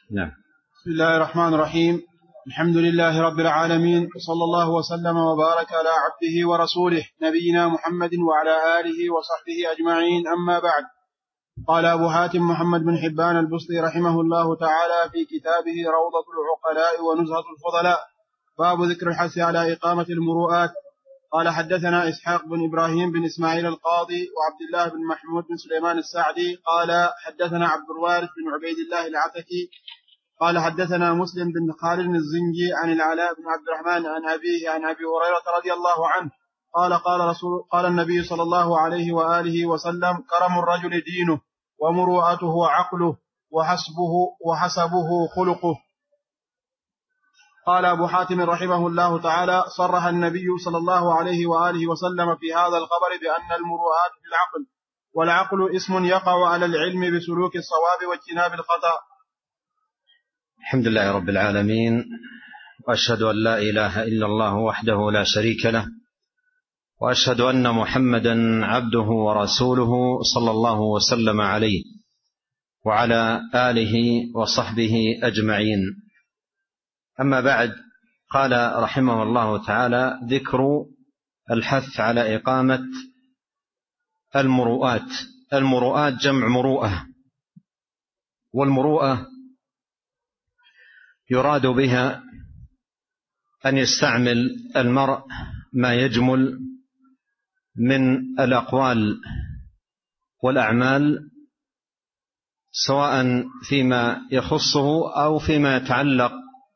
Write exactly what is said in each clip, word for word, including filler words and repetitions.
نعم. بسم الله الرحمن الرحيم. الحمد لله رب العالمين، صلى الله وسلم وبارك على عبده ورسوله نبينا محمد وعلى آله وصحبه أجمعين، أما بعد. قال أبو حاتم محمد بن حبان البصري رحمه الله تعالى في كتابه روضة العقلاء ونزهة الفضلاء، باب ذكر الحث على إقامة المروءات. قال حدثنا إسحاق بن إبراهيم بن إسماعيل القاضي وعبد الله بن محمود بن سليمان السعدي قال حدثنا عبد الوارث بن عبيد الله العتكي قال حدثنا مسلم بن خالد الزنجي عن العلاء بن عبد الرحمن عن أبيه عن أبي هريرة رضي الله عنه قال قال رسول قال النبي صلى الله عليه وآله وسلم: كرم الرجل دينه ومروءته عقله وحسبه وحسبه خلقه. قال أبو حاتم رحمه الله تعالى: صرح النبي صلى الله عليه وآله وسلم في هذا الخبر بأن المروءات في العقل، والعقل اسم يقع على العلم بسلوك الصواب واجتناب الخطأ. الحمد لله رب العالمين، وأشهد أن لا إله إلا الله وحده لا شريك له، وأشهد أن محمدا عبده ورسوله صلى الله وسلم عليه وعلى آله وصحبه أجمعين. أما بعد، قال رحمه الله تعالى: ذكر الحث على إقامة المروءات. المروءات جمع مروءة، والمروءة يراد بها أن يستعمل المرء ما يجمل من الأقوال والأعمال، سواء فيما يخصه أو فيما يتعلق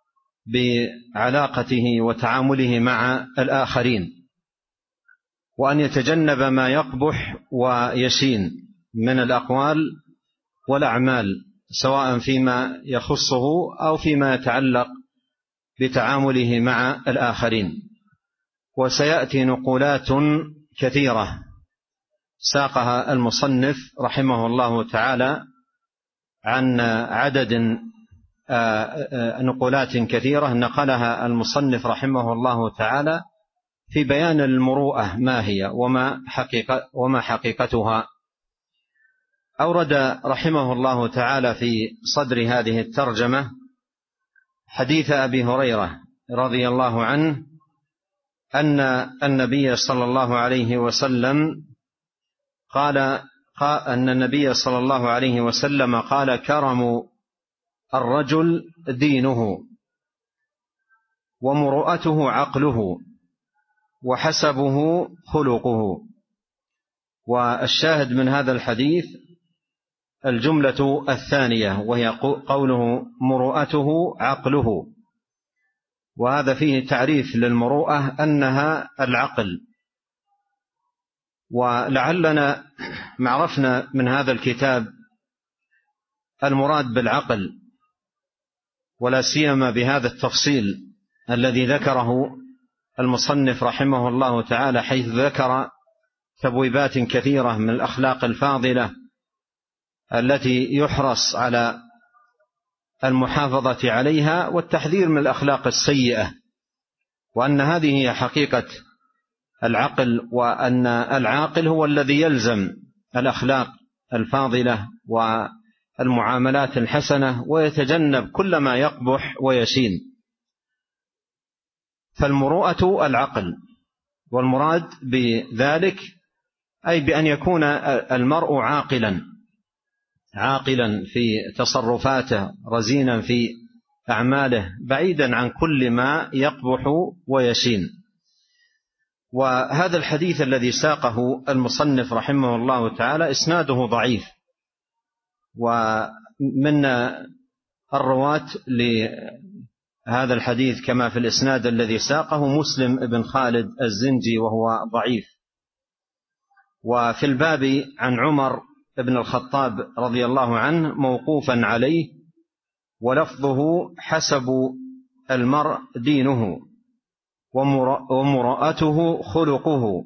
بعلاقته وتعامله مع الآخرين، وأن يتجنب ما يقبح ويشين من الأقوال والأعمال، سواء فيما يخصه أو فيما يتعلق بتعامله مع الآخرين. وسيأتي نقولات كثيرة ساقها المصنف رحمه الله تعالى عن عدد نقولات كثيرة نقلها المصنف رحمه الله تعالى في بيان المروءة ما هي وما حقيقة وما حقيقتها. أورد رحمه الله تعالى في صدر هذه الترجمة حديث أبي هريرة رضي الله عنه أن النبي صلى الله عليه وسلم قال أن النبي صلى الله عليه وسلم قال: كرم الرجل دينه ومروءته عقله وحسبه خلقه. والشاهد من هذا الحديث الجملة الثانية، وهي قوله مروءته عقله، وهذا فيه تعريف للمروءة أنها العقل. ولعلنا معرفنا من هذا الكتاب المراد بالعقل، ولا سيما بهذا التفصيل الذي ذكره المصنف رحمه الله تعالى، حيث ذكر تبويبات كثيرة من الأخلاق الفاضلة التي يحرص على المحافظة عليها والتحذير من الأخلاق السيئة، وأن هذه هي حقيقة العقل، وأن العاقل هو الذي يلزم الأخلاق الفاضلة والمعاملات الحسنة ويتجنب كل ما يقبح ويشين. فالمروءة العقل، والمراد بذلك أي بأن يكون المرء عاقلا عاقلا في تصرفاته، رزينا في أعماله، بعيدا عن كل ما يقبح ويشين. وهذا الحديث الذي ساقه المصنف رحمه الله تعالى إسناده ضعيف، ومن الرواة لهذا الحديث كما في الإسناد الذي ساقه مسلم بن خالد الزنجي وهو ضعيف. وفي الباب عن عمر ابن الخطاب رضي الله عنه موقوفا عليه، ولفظه: حسب المرء دينه ومروءته خلقه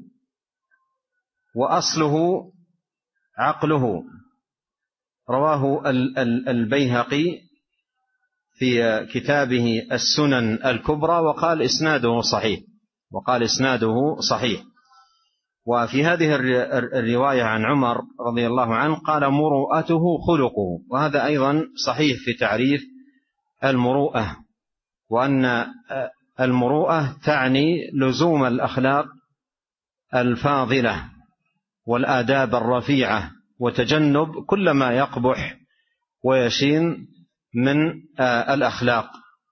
وأصله عقله. رواه البيهقي في كتابه السنن الكبرى وقال إسناده صحيح وقال إسناده صحيح. وفي هذه الرواية عن عمر رضي الله عنه قال: مروءته خلقه، وهذا أيضا صحيح في تعريف المروءة، وأن المروءة تعني لزوم الأخلاق الفاضلة والآداب الرفيعة، وتجنب كل ما يقبح ويشين من الأخلاق.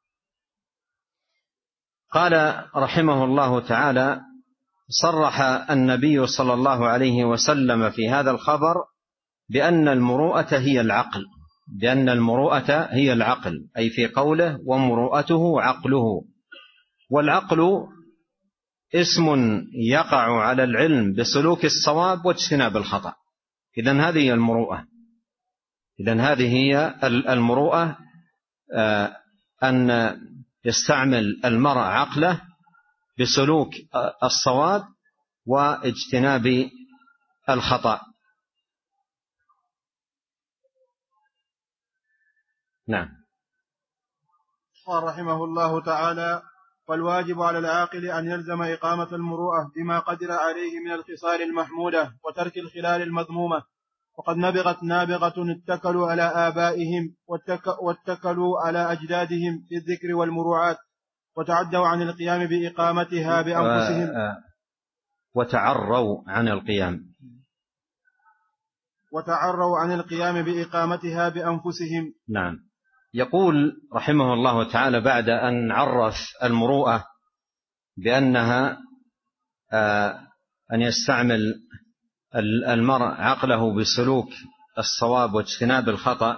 قال رحمه الله تعالى: صرح النبي صلى الله عليه وسلم في هذا الخبر بأن المروءة هي العقل، بأن المروءة هي العقل، أي في قوله: ومروءته عقله. والعقل اسم يقع على العلم بسلوك الصواب واجتناب الخطأ. إذن هذه هي المروءة. إذن هذه هي المروءة، أن يستعمل المرء عقله بسلوك الصواب واجتناب الخطأ. نعم. قال رحمه الله تعالى: والواجب على العاقل أن يلزم إقامة المروءة بما قدر عليه من الخصال المحمودة وترك الخلال المذمومة. وقد نبغت نابغة اتكلوا على آبائهم واتكلوا على أجدادهم في الذكر والمروعات، وتعدوا عن القيام بإقامتها بأنفسهم وتعروا عن القيام وتعروا عن القيام بإقامتها بأنفسهم. نعم. يقول رحمه الله تعالى بعد أن عرف المروءة بأنها أن يستعمل المرء عقله بسلوك الصواب واجتناب الخطأ،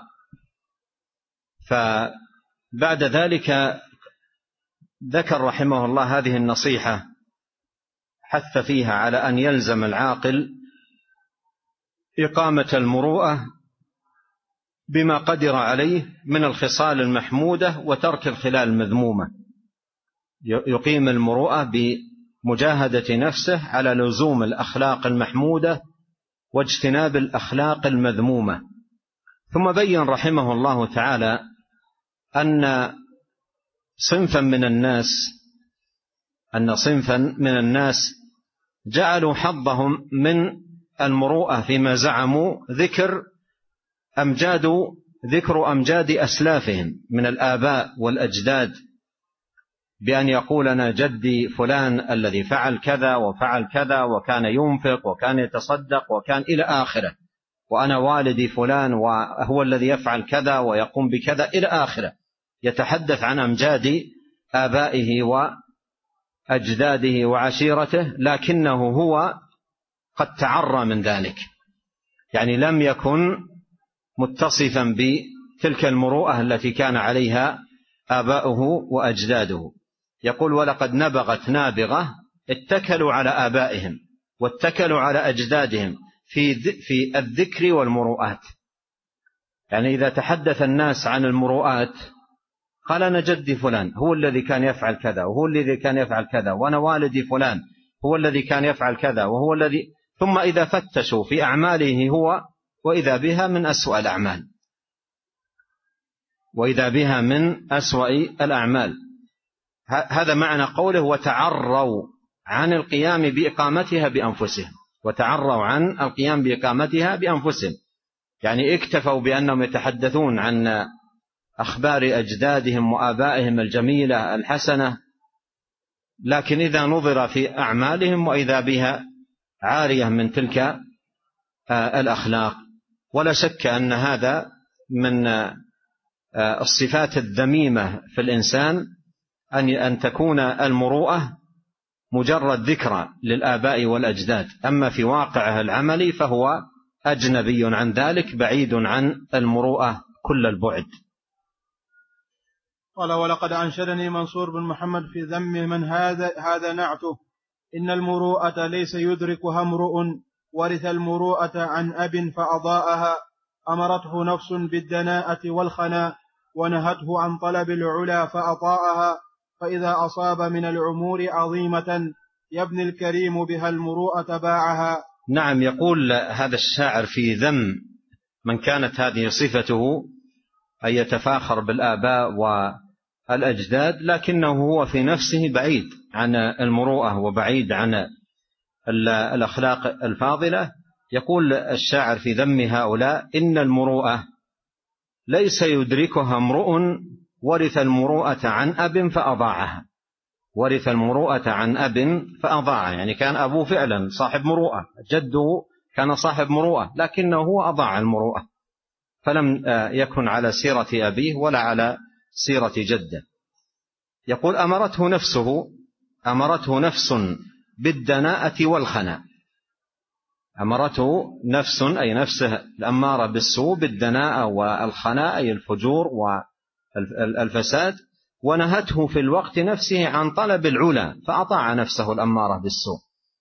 فبعد ذلك ذكر رحمه الله هذه النصيحة، حث فيها على أن يلزم العاقل إقامة المروءة بما قدر عليه من الخصال المحمودة وترك الخلال المذمومة. يقيم المروءة بمجاهدة نفسه على لزوم الأخلاق المحمودة واجتناب الأخلاق المذمومة. ثم بين رحمه الله تعالى أن صنفا من الناس أن صنفا من الناس جعلوا حظهم من المروءة فيما زعموا ذكر أمجاد ذكر أمجاد أسلافهم من الآباء والأجداد، بأن يقول: أنا جدي فلان الذي فعل كذا وفعل كذا وكان ينفق وكان يتصدق وكان إلى آخره، وأنا والدي فلان وهو الذي يفعل كذا ويقوم بكذا إلى آخره. يتحدث عن أمجاد آبائه وأجداده وعشيرته، لكنه هو قد تعرى من ذلك، يعني لم يكن متصفا بتلك المروءة التي كان عليها آباؤه وأجداده. يقول: ولقد نبغت نابغة اتكلوا على آبائهم واتكلوا على أجدادهم في في الذكر والمروءات. يعني إذا تحدث الناس عن المروءات قال: أنا جدي فلان هو الذي كان يفعل كذا وهو الذي كان يفعل كذا، وأنا والدي فلان هو الذي كان يفعل كذا وهو الذي. ثم إذا فتشوا في أعماله هو وإذا بها من أسوأ الأعمال وإذا بها من أسوأ الأعمال. هذا معنى قوله: وتعروا عن القيام بإقامتها بأنفسهم. وتعروا عن القيام بإقامتها بأنفسهم، يعني اكتفوا بأنهم يتحدثون عن أخبار أجدادهم وآبائهم الجميلة الحسنة، لكن إذا نظر في أعمالهم وإذا بها عارية من تلك الأخلاق. ولا شك أن هذا من الصفات الذميمة في الإنسان، أن تكون المروءة مجرد ذكرى للآباء والأجداد، أما في واقعها العملي فهو أجنبي عن ذلك، بعيد عن المروءة كل البعد. قال: ولقد أنشدني منصور بن محمد في ذم من هذا هذا نعته: إن المروءة ليس يدركها امرؤ ورث المروءة عن أب فأضاءها، أمرته نفس بالدناءة والخناء ونهته عن طلب العلا فأطاءها، فإذا أصاب من العمور عظيمة يبني الكريم بها المروءة باعها. نعم. يقول هذا الشاعر في ذم من كانت هذه صفته، أن يتفاخر بالآباء والأجداد، لكنه هو في نفسه بعيد عن المروءة وبعيد عن الأخلاق الفاضلة. يقول الشاعر في ذم هؤلاء: إن المروءة ليس يدركها امرؤ ورث المروءة عن أب فأضاعها، ورث المروءة عن أب فأضاعها، يعني كان أبوه فعلا صاحب مروءة، جده كان صاحب مروءة، لكنه هو أضاع المروءة، فلم يكن على سيرة أبيه ولا على سيرة جده. يقول أمرته نفسه، أمرته نفس بالدناءة والخناء، أمرته نفس أي نفسه الأمارة بالسوء، بالدناءة والخناء أي الفجور والفساد، ونهته في الوقت نفسه عن طلب العلا، فأطاع نفسه الأمارة بالسوء.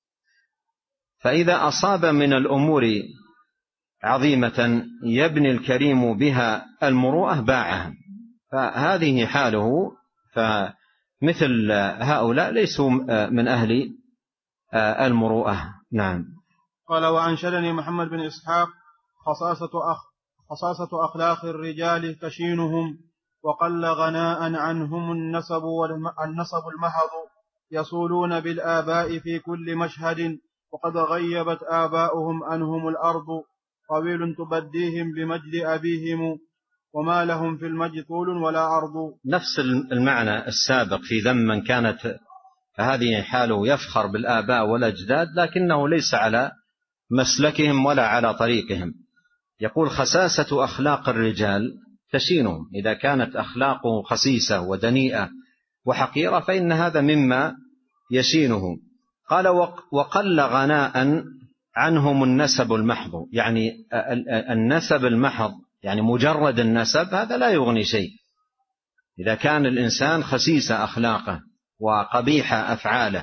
فإذا أصاب من الأمور عظيمة يبني الكريم بها المروءة باعها، فهذه حاله. فمثل هؤلاء ليسوا من أهل المروءة. نعم. قال وأنشدني محمد بن إسحاق خصاصة, أخ خصاصة أخلاق الرجال تشينهم، وقل غناء عنهم النسب والنسب المحض، يصولون بالآباء في كل مشهد، وقد غيبت آباؤهم عنهم الأرض، طويل تبديهم بمجد أبيهم، وما لهم في المجد طول ولا عرض. نفس المعنى السابق في ذم من كانت هذه حاله يفخر بالآباء والأجداد لكنه ليس على مسلكهم ولا على طريقهم. يقول خساسة أخلاق الرجال تشينهم، إذا كانت أخلاقه خسيسة ودنيئة وحقيرة فإن هذا مما يشينه. قال وقل غناء عنهم النسب المحض، يعني النسب المحض يعني مجرد النسب هذا لا يغني شيء. إذا كان الإنسان خسيس أخلاقه وقبيح أفعاله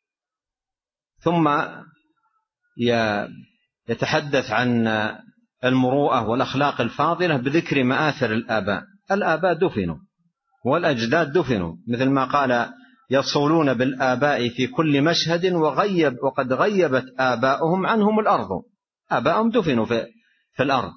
ثم يتحدث عن المروءة والأخلاق الفاضلة بذكر مآثر الآباء، الآباء دفنوا والأجداد دفنوا، مثل ما قال يصولون بالآباء في كل مشهد وغيب وقد غيبت آباؤهم عنهم الأرض، آباؤهم دفنوا في, في الأرض.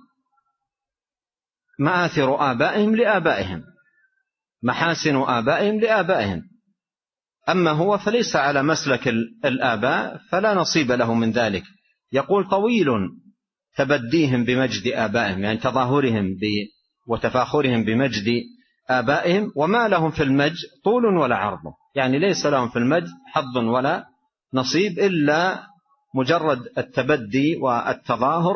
مآثر آبائهم لآبائهم، محاسن آبائهم لآبائهم، أما هو فليس على مسلك الآباء فلا نصيب له من ذلك. يقول طويل تبديهم بمجد آبائهم، يعني تظاهرهم وتفاخرهم بمجد آبائهم، وما لهم في المجد طول ولا عرض، يعني ليس لهم في المجد حظ ولا نصيب إلا مجرد التبدي والتظاهر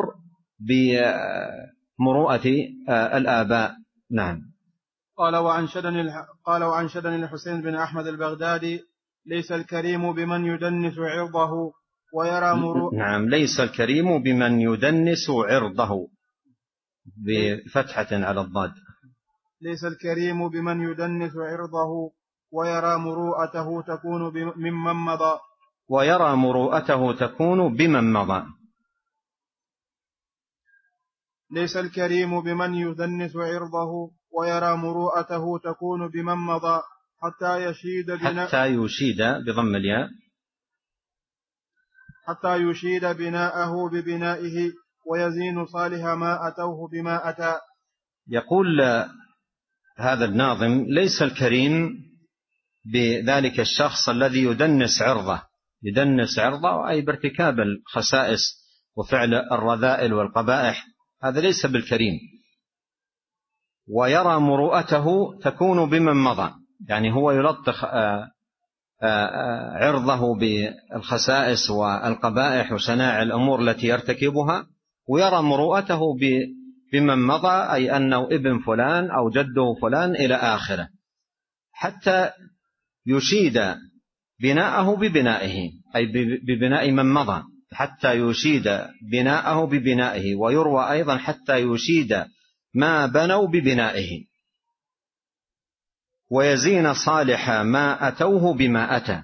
بمروءة الآباء. نعم. قال وأنشدني قال وأنشدني الحسين بن أحمد البغدادي ليس الكريم بمن يدنس عرضه ويرى مروء. نعم، ليس الكريم بمن يدنس عرضه بفتحة على الضاد. ليس الكريم بمن يدنس عرضه ويرى مروءته تكون بمن مضى. ويرى مروءته تكون بمن مضى. ليس الكريم بمن يدنس عرضه ويرى مروءته تكون بمن مضى، حتى يشيد بناء حتى يشيد بضم الياء حتى يشيد بناءه ببنائه ويزين صالح ما أتوه بما أتى. يقول هذا الناظم ليس الكريم بذلك الشخص الذي يدنس عرضه، يدنس عرضه أي بارتكاب الخسائس وفعل الرذائل والقبائح، هذا ليس بالكريم. ويرى مروءته تكون بمن مضى، يعني هو يلطخ عرضه بالخسائس والقبائح وشناع الأمور التي يرتكبها، ويرى مروءته بمن مضى أي أنه ابن فلان أو جده فلان إلى آخره، حتى يشيد بناءه ببنائه أي ببناء من مضى، حتى يشيد بناءه ببنائه. ويروى أيضا حتى يشيد ما بنوا ببنائه، ويزين صالح ما أتوه بما أتى.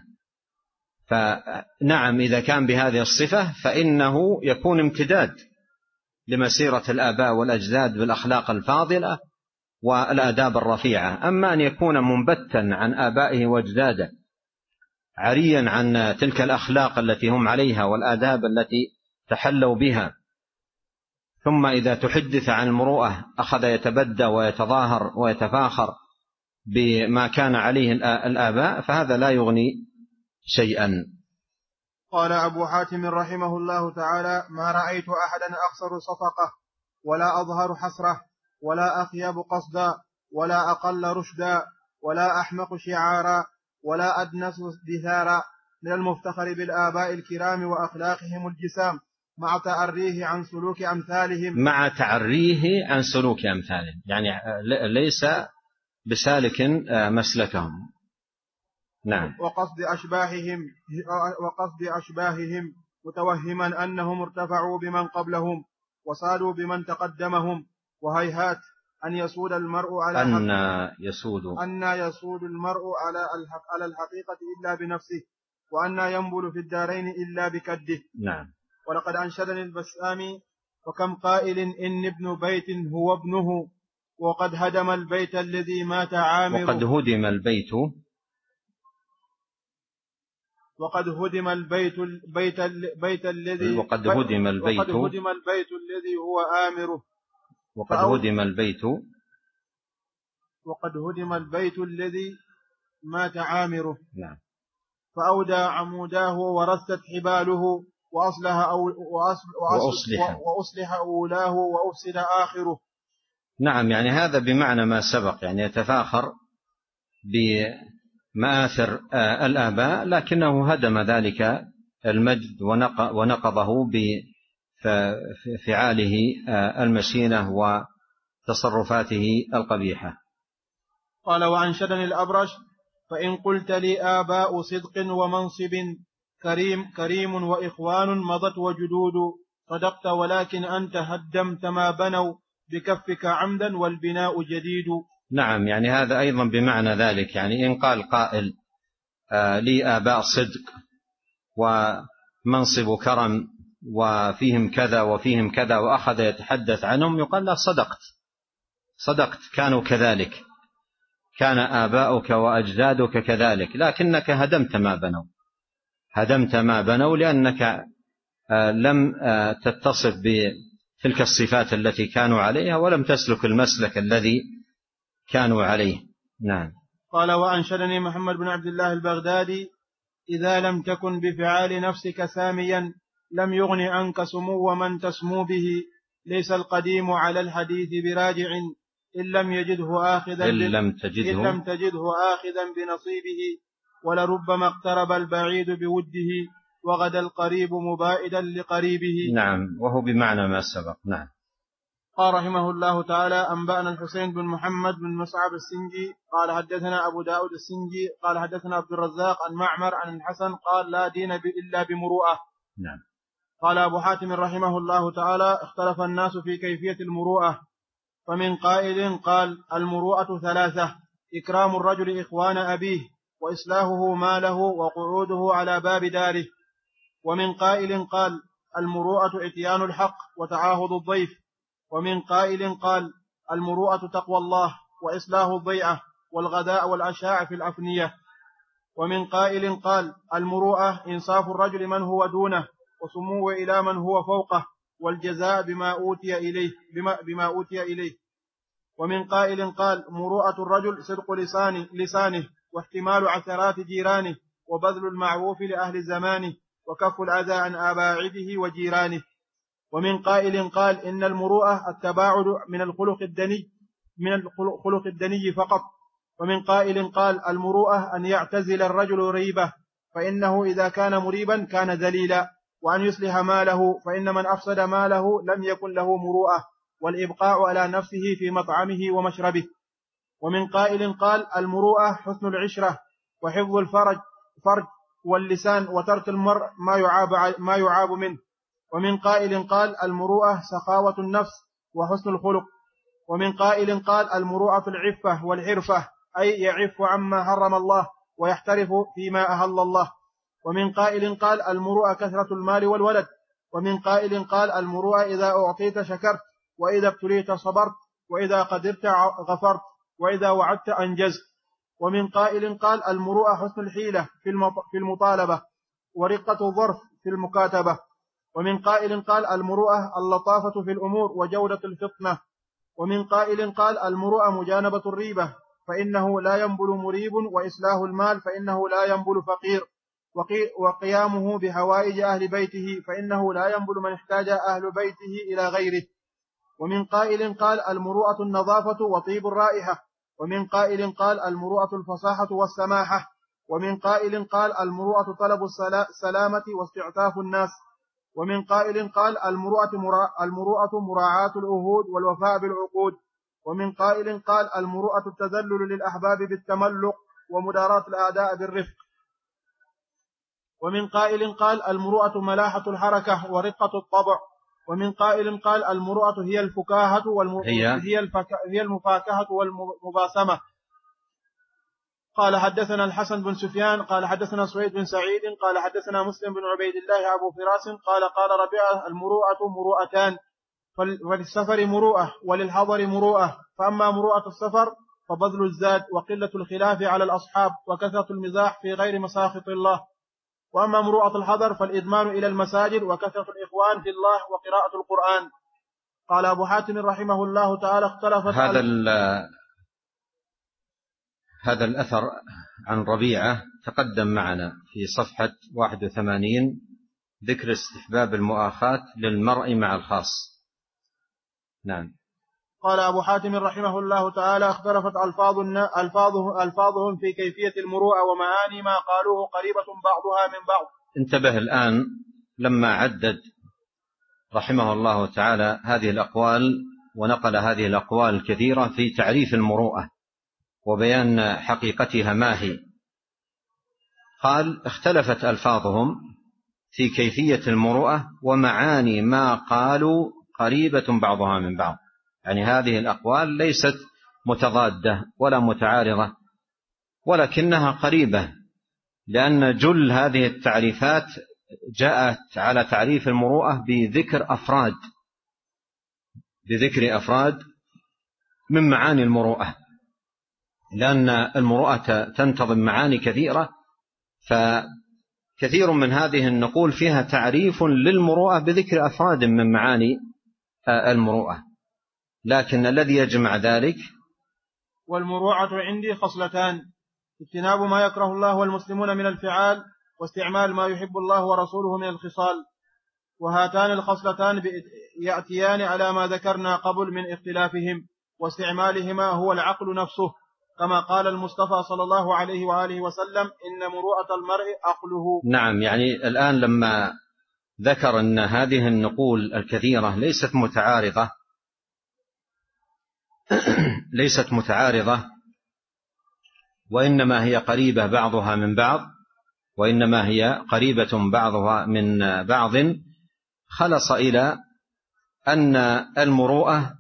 فنعم إذا كان بهذه الصفة فإنه يكون امتداد لمسيرة الآباء والأجداد بالأخلاق الفاضلة والآداب الرفيعة. أما أن يكون منبتا عن آبائه وأجداده عريا عن تلك الأخلاق التي هم عليها والآداب التي تحلوا بها، ثم إذا تحدث عن المروءة أخذ يتبدى ويتظاهر ويتفاخر بما كان عليه الآباء، فهذا لا يغني شيئا. قال أبو حاتم رحمه الله تعالى ما رأيت أحدا أخسر صفقة ولا أظهر حسرة ولا أخيب قصدا ولا أقل رشدا ولا أحمق شعارا ولا أدنس دثارا من المفتخر بالآباء الكرام وأخلاقهم الجسام مع تعريه عن سلوك أمثالهم مع تعريه عن سلوك أمثالهم، يعني ليس بسالك مسلكهم. نعم. وقصد أشباههم وقصد أشباههم متوهما أنهم ارتفعوا بمن قبلهم وصالوا بمن تقدمهم، وهيهات أن يسود المرء على أن يسود أن يسود المرء على الحق على الحقيقة إلا بنفسه، وأن ينبل في الدارين إلا بكده. نعم. ولقد أنشدني البسامي: وكم قائل إن ابن بيت هو ابنه وقد هدم البيت الذي مات عامر وقد هدم البيت وقد هدم البيت البيت البيت الذي وقد هدم البيت وقد هدم البيت الذي هو آمره وقد هدم البيت وقد هدم البيت الذي مات عامره. نعم. فأودى عموداه ورست حباله وأصلح أو وأصلح, وأصلح أولاه وأفسد آخره. نعم، يعني هذا بمعنى ما سبق، يعني يتفاخر بمآثر الآباء لكنه هدم ذلك المجد ونقضه بفعاله المشينة وتصرفاته القبيحة. قال: وأنشدني الأبرش: فإن قلت لي آباء صدق ومنصب كريم كريم وإخوان مضت وجدود صدقت، ولكن أنت هدمت ما بنوا بكفك عمدا والبناء جديد. نعم، يعني هذا أيضا بمعنى ذلك، يعني إن قال قائل آه لي آباء صدق ومنصب كرم وفيهم كذا وفيهم كذا وأخذ يتحدث عنهم، يقال له صدقت صدقت كانوا كذلك، كان آباؤك وأجدادك كذلك، لكنك هدمت ما بنوا هدمت ما بنوا لأنك لم تتصف بتلك الصفات التي كانوا عليها ولم تسلك المسلك الذي كانوا عليه. نعم. قال: وأنشدني محمد بن عبد الله البغدادي: إذا لم تكن بفعال نفسك ساميا لم يغن عنك سمو من تسمو به، ليس القديم على الحديث براجع إن لم يجده آخذا إن لم تجده, إن لم تجده آخذا بنصيبه، ولربما اقترب البعيد بوده وغدا القريب مبائدا لقريبه. نعم، وهو بمعنى ما سبق. نعم. قال رحمه الله تعالى: أنبأنا الحسين بن محمد بن مصعب السنجي قال حدثنا أبو داود السنجي قال حدثنا عبد الرزاق عن معمر عن الحسن قال: لا دين إلا بمروءة. نعم. قال أبو حاتم رحمه الله تعالى: اختلف الناس في كيفية المروءة، فمن قائل قال: المروءة ثلاثة: إكرام الرجل إخوان أبيه، وإصلاحه ماله، وقعوده على باب داره. ومن قائل قال: المروءة إتيان الحق وتعاهد الضيف. ومن قائل قال: المروءة تقوى الله وإصلاح الضيعة والغداء والعشاء في الأفنية. ومن قائل قال: المروءة إنصاف الرجل من هو دونه وسمو إلى من هو فوقه، والجزاء بما أوتي إليه, بما, بما أوتي إليه. ومن قائل قال: مروءة الرجل صدق لسانه, لسانه واحتمال عثرات جيرانه، وبذل المعروف لأهل زمانه، وكف الأذى عن أباعده وجيرانه. ومن قائل قال: إن المروءة التباعد من الخلق الدني من الخلق الدني فقط. ومن قائل قال: المروءة أن يعتزل الرجل ريبة، فإنه إذا كان مريبا كان ذليلا، وأن يصلح ماله، فإن من أفسد ماله لم يكن له مروءة، والإبقاء على نفسه في مطعمه ومشربه. ومن قائل قال: المروءة حسن العشرة وحفظ الفرج فرج واللسان، وترك المرء ما يعاب, ما يعاب منه. ومن قائل قال: المروءة سخاوة النفس وحسن الخلق. ومن قائل قال: المروءة العفة والعرفة، أي يعف عما حرم الله ويحترف فيما أهل الله. ومن قائل قال: المروءة كثرة المال والولد. ومن قائل قال: المروءة إذا أعطيت شكرت، وإذا ابتليت صبرت، وإذا قدرت غفرت، وإذا وعدت أنجزت. ومن قائل قال: المروءة حسن الحيلة في المطالبة، ورقة الظرف في المكاتبة. ومن قائل قال: المروءة اللطافة في الأمور وجودة الفطنة. ومن قائل قال: المروءة مجانبة الريبة، فإنه لا ينبل مريب، وإصلاح المال، فإنه لا ينبل فقير، وقيامه بحوائج أهل بيته، فإنه لا ينبل من احتاج أهل بيته إلى غيره. ومن قائل قال: المروءة النظافة وطيب الرائحة، ومن قائل قال المروءة الفصاحة والسماحة، ومن قائل قال المروءة طلب السلامة واستعفاف الناس، ومن قائل قال المروءة المروءة مراعاة العهود والوفاء بالعقود، ومن قائل قال المروءة التذلل للأحباب بالتملق ومداراة الأعداء بالرفق، ومن قائل قال المروءة ملاحة الحركة ورقة الطبع، ومن قائل قال المروءة هي الفكاهة والم... هي, هي, الفك... هي المفاكهة والمباسمة. قال حدثنا الحسن بن سفيان قال حدثنا سويد بن سعيد قال حدثنا مسلم بن عبيد الله أبو فراس قال قال ربيعة المروءة مروءتان، فللسفر مروءة وللحضر مروءة، فأما مروءة السفر فبذل الزاد وقلة الخلاف على الأصحاب وكثرة المزاح في غير مساخط الله، وأما مروءة الحضر فالإدمان إلى المساجد وكثرة الإخوان في الله وقراءة القرآن. قال أبو حاتم رحمه الله تعالى اختلفت هذا هذا الأثر عن ربيعة تقدم معنا في صفحة واحد وثمانين، ذكر استحباب المؤاخاة للمرء مع الخاص. نعم. قال أبو حاتم رحمه الله تعالى اختلفت ألفاظهم, ألفاظهم في كيفية المروءة ومعاني ما قالوه قريبة بعضها من بعض. انتبه الآن لما عدد رحمه الله تعالى هذه الأقوال ونقل هذه الأقوال الكثيرة في تعريف المروءة وبيان حقيقتها ما هي. قال اختلفت ألفاظهم في كيفية المروءة ومعاني ما قالوا قريبة بعضها من بعض، يعني هذه الأقوال ليست متضادة ولا متعارضة ولكنها قريبة، لأن جل هذه التعريفات جاءت على تعريف المروءة بذكر أفراد بذكر أفراد من معاني المروءة، لأن المروءة تنتظم معاني كثيرة، فكثير من هذه النقول فيها تعريف للمروءة بذكر أفراد من معاني المروءة، لكن الذي يجمع ذلك والمروءة عندي خصلتان: اجتناب ما يكره الله والمسلمون من الفعال، واستعمال ما يحب الله ورسوله من الخصال، وهاتان الخصلتان يأتيان على ما ذكرنا قبل من اختلافهم، واستعمالهما هو العقل نفسه، كما قال المصطفى صلى الله عليه وآله وسلم إن مروءة المرء عقله. نعم، يعني الآن لما ذكر أن هذه النقول الكثيرة ليست متعارضة ليست متعارضة وإنما هي قريبة بعضها من بعض وإنما هي قريبة بعضها من بعض، خلص إلى أن المروءة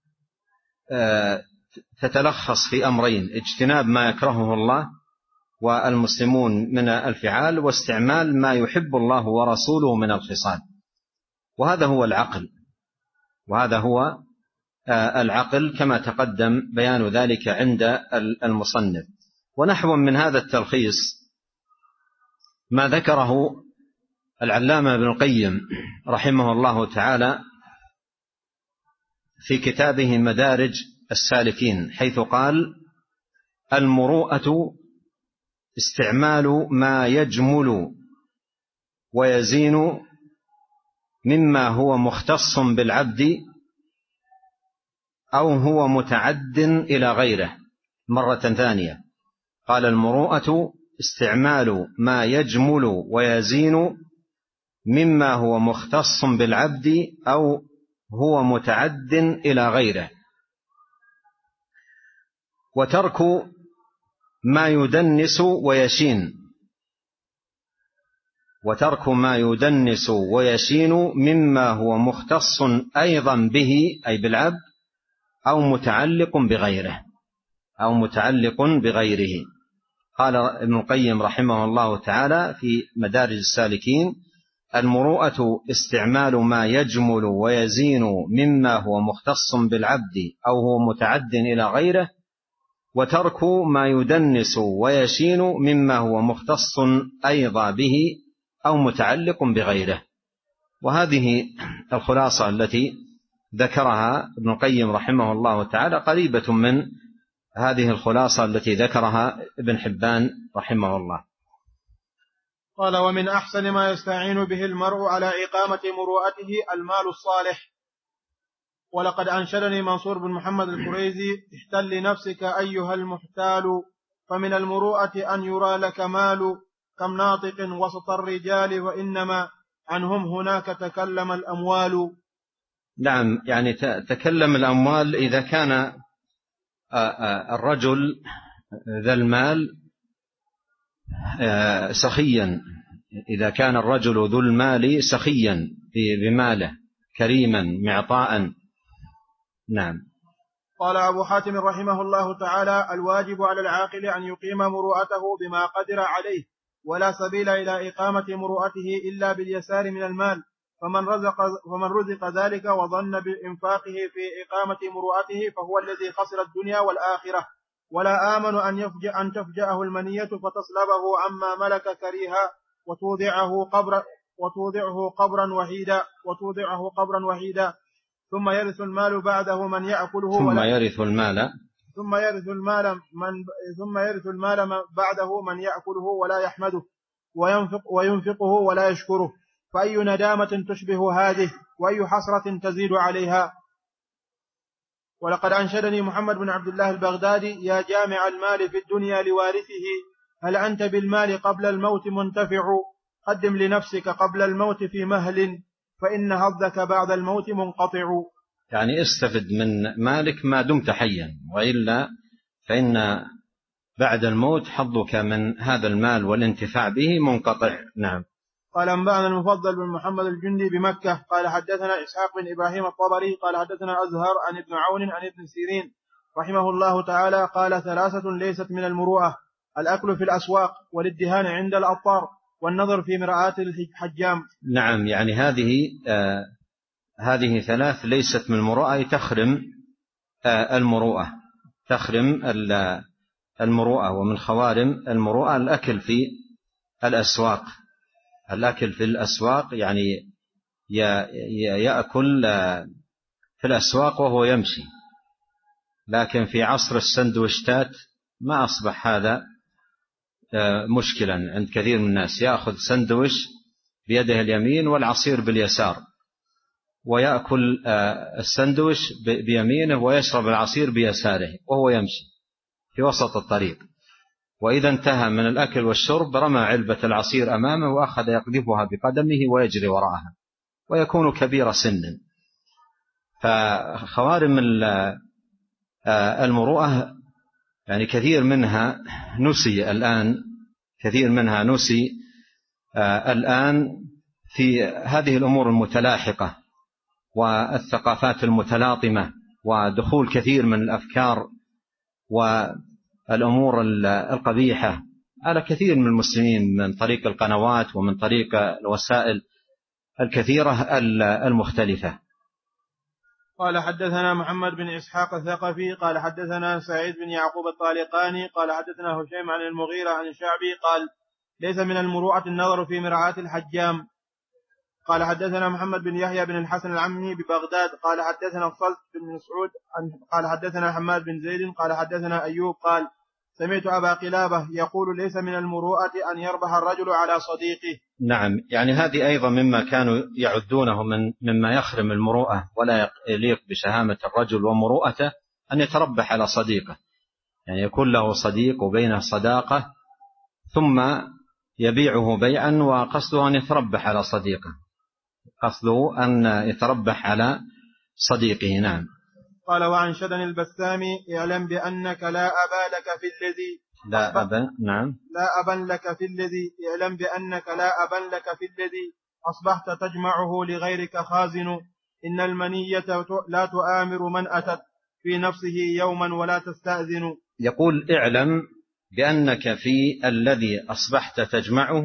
تتلخص في أمرين: اجتناب ما يكرهه الله والمسلمون من الفعال، واستعمال ما يحب الله ورسوله من الخصال. وهذا هو العقل وهذا هو العقل كما تقدم بيان ذلك عند المصنف. ونحو من هذا التلخيص ما ذكره العلامة ابن القيم رحمه الله تعالى في كتابه مدارج السالكين، حيث قال: المروءة استعمال ما يجمل ويزين مما هو مختص بالعبد أو هو متعد إلى غيره. مرة ثانية قال: المروءة استعمال ما يجمل ويزين مما هو مختص بالعبد أو هو متعد إلى غيره، وترك ما يدنس ويشين وترك ما يدنس ويشين مما هو مختص أيضا به أي بالعبد أو متعلق بغيره أو متعلق بغيره. قال ابن القيم رحمه الله تعالى في مدارج السالكين: المروءة استعمال ما يجمل ويزين مما هو مختص بالعبد أو هو متعد إلى غيره، وترك ما يدنس ويشين مما هو مختص أيضا به أو متعلق بغيره. وهذه الخلاصة التي ذكرها ابن القيم رحمه الله تعالى قريبة من هذه الخلاصة التي ذكرها ابن حبان رحمه الله. قال: ومن أحسن ما يستعين به المرء على إقامة مروءته المال الصالح، ولقد أنشدني منصور بن محمد الكريزي: احتل لنفسك أيها المحتال، فمن المروءة أن يرى لك مال، كم ناطق وسط الرجال وإنما عنهم هناك تكلم الأموال. نعم، يعني تكلم الأموال إذا كان الرجل ذا المال سخيا، إذا كان الرجل ذو المال سخيا بماله كريما معطاء. نعم. قال أبو حاتم رحمه الله تعالى: الواجب على العاقل أن يقيم مروءته بما قدر عليه، ولا سبيل إلى إقامة مروءته إلا باليسار من المال، فمن رزق, فمن رزق ذلك وظن بإنفاقه في إقامة مروءته فهو الذي خسر الدنيا والآخرة. ولا آمن أن, يفجأ أن تفجأه المنية فتصلبه عما ملك كريها وتوضعه قبرا وتوضعه قبرا وحيدا وتوضعه قبرا وحيدا ثم يرث المال بعده من يأكله ثم ولا يرث المال ثم يرث المال من ثم يرث المال بعده من يأكله ولا يحمده وينفق وينفقه ولا يشكره، فأي ندامة تشبه هذه، وأي حسرة تزيد عليها. ولقد أنشدني محمد بن عبد الله البغدادي: يا جامع المال في الدنيا لوارثه، هل أنت بالمال قبل الموت منتفع؟ قدم لنفسك قبل الموت في مهل، فإن حظك بعد الموت منقطع. يعني استفد من مالك ما دمت حيا، وإلا فإن بعد الموت حظك من هذا المال والانتفاع به منقطع. نعم. قال أنبأنا المفضل بن محمد الجندي بمكة قال حدثنا إسحاق بن إبراهيم الطبري قال حدثنا أزهر عن ابن عون عن ابن سيرين رحمه الله تعالى قال: ثلاثة ليست من المروءة: الأكل في الأسواق، والادهان عند الأطار، والنظر في مرآة الحجام. نعم، يعني هذه آه هذه ثلاث ليست من المروءة، تخرم آه المروءة تخرم المروءة ومن خوارم المروءة الأكل في الأسواق. الأكل في الأسواق يعني يأكل في الأسواق وهو يمشي، لكن في عصر السندويشتات ما أصبح هذا مشكلا عند كثير من الناس. يأخذ سندويش بيده اليمين والعصير باليسار، ويأكل السندويش بيمينه ويشرب العصير بيساره وهو يمشي في وسط الطريق، وإذا انتهى من الأكل والشرب رمى علبة العصير أمامه وأخذ يقذفها بقدمه ويجري وراءها، ويكون كبير سن. فخوارم المروءة يعني كثير منها نسي الآن كثير منها نسي الآن في هذه الأمور المتلاحقة والثقافات المتلاطمة، ودخول كثير من الأفكار والأمور القبيحة على كثير من المسلمين من طريق القنوات ومن طريق الوسائل الكثيرة المختلفة. قال حدثنا محمد بن إسحاق الثقفي قال حدثنا سعيد بن يعقوب الطالقاني قال حدثنا هشيم عن المغيرة عن الشعبي قال: ليس من المروءة النظر في مرآة الحجام. قال حدثنا محمد بن يحيى بن الحسن العمي ببغداد قال حدثنا الصلت بن مسعود قال حدثنا حماد بن زيد قال حدثنا أيوب قال: سمعت أبا قلابة يقول: ليس من المروءة أن يربح الرجل على صديقه. نعم، يعني هذه أيضا مما كانوا يعدونه من مما يخرم المروءة ولا يليق بشهامة الرجل ومروءته، أن يتربح على صديقه، يعني يكون له صديق وبينه صداقة ثم يبيعه بيعا وقصده أن يتربح على صديقه، قصده أن يتربح على صديقه. نعم. قال: وأنشدني البسامي: اعلم بأنك لا أبا لك في الذي لا أبا نعم لا أبا لك في الذي اعلم بأنك لا أبا لك في الذي أصبحت تجمعه لغيرك خازن، إن المنية لا تؤامر من أتت في نفسه يوما ولا تستأذن. يقول: اعلم بأنك في الذي أصبحت تجمعه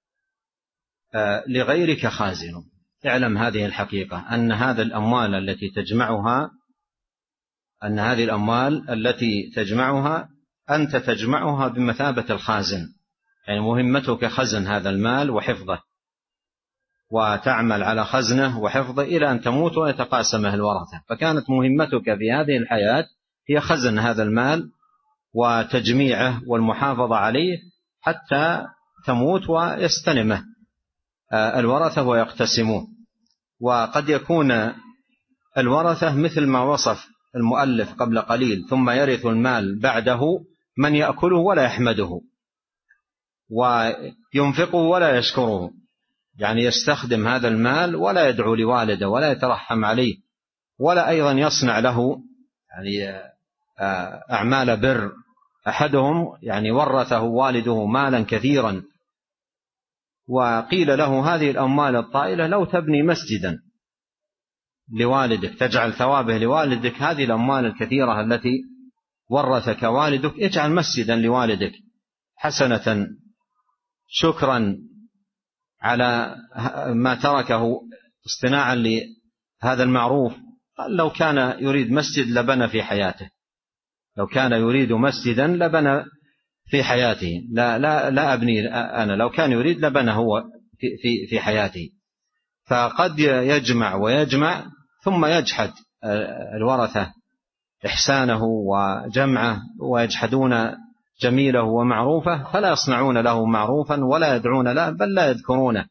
لغيرك خازن. اعلم هذه الحقيقة، أن هذه الأموال التي تجمعها أن هذه الأموال التي تجمعها أنت تجمعها بمثابة الخازن، يعني مهمتك خزن هذا المال وحفظه، وتعمل على خزنه وحفظه إلى أن تموت ويتقاسمه الورثة. فكانت مهمتك في هذه الحياة هي خزن هذا المال وتجميعه والمحافظة عليه حتى تموت ويستلمه الورثة ويقتسموه. وقد يكون الورثة مثل ما وصف المؤلف قبل قليل: ثم يرث المال بعده من يأكله ولا يحمده وينفقه ولا يشكره، يعني يستخدم هذا المال ولا يدعو لوالده ولا يترحم عليه ولا أيضا يصنع له يعني أعمال بر. أحدهم يعني ورثه والده مالا كثيرا وقيل له: هذه الأموال الطائلة لو تبني مسجدا لوالدك تجعل ثوابه لوالدك، هذه الأموال الكثيرة التي ورثك والدك اجعل مسجدا لوالدك حسنة شكرا على ما تركه اصطناعا لهذا المعروف. قال: لو كان يريد مسجد لبنى في حياته، لو كان يريد مسجدا لبنى في حياته، لا, لا, لا أبني أنا، لو كان يريد لبنى هو في, في, في حياته. فقد يجمع ويجمع ثم يجحد الورثة إحسانه وجمعه ويجحدون جميله ومعروفه، فلا يصنعون له معروفا ولا يدعون له بل لا يذكرونه.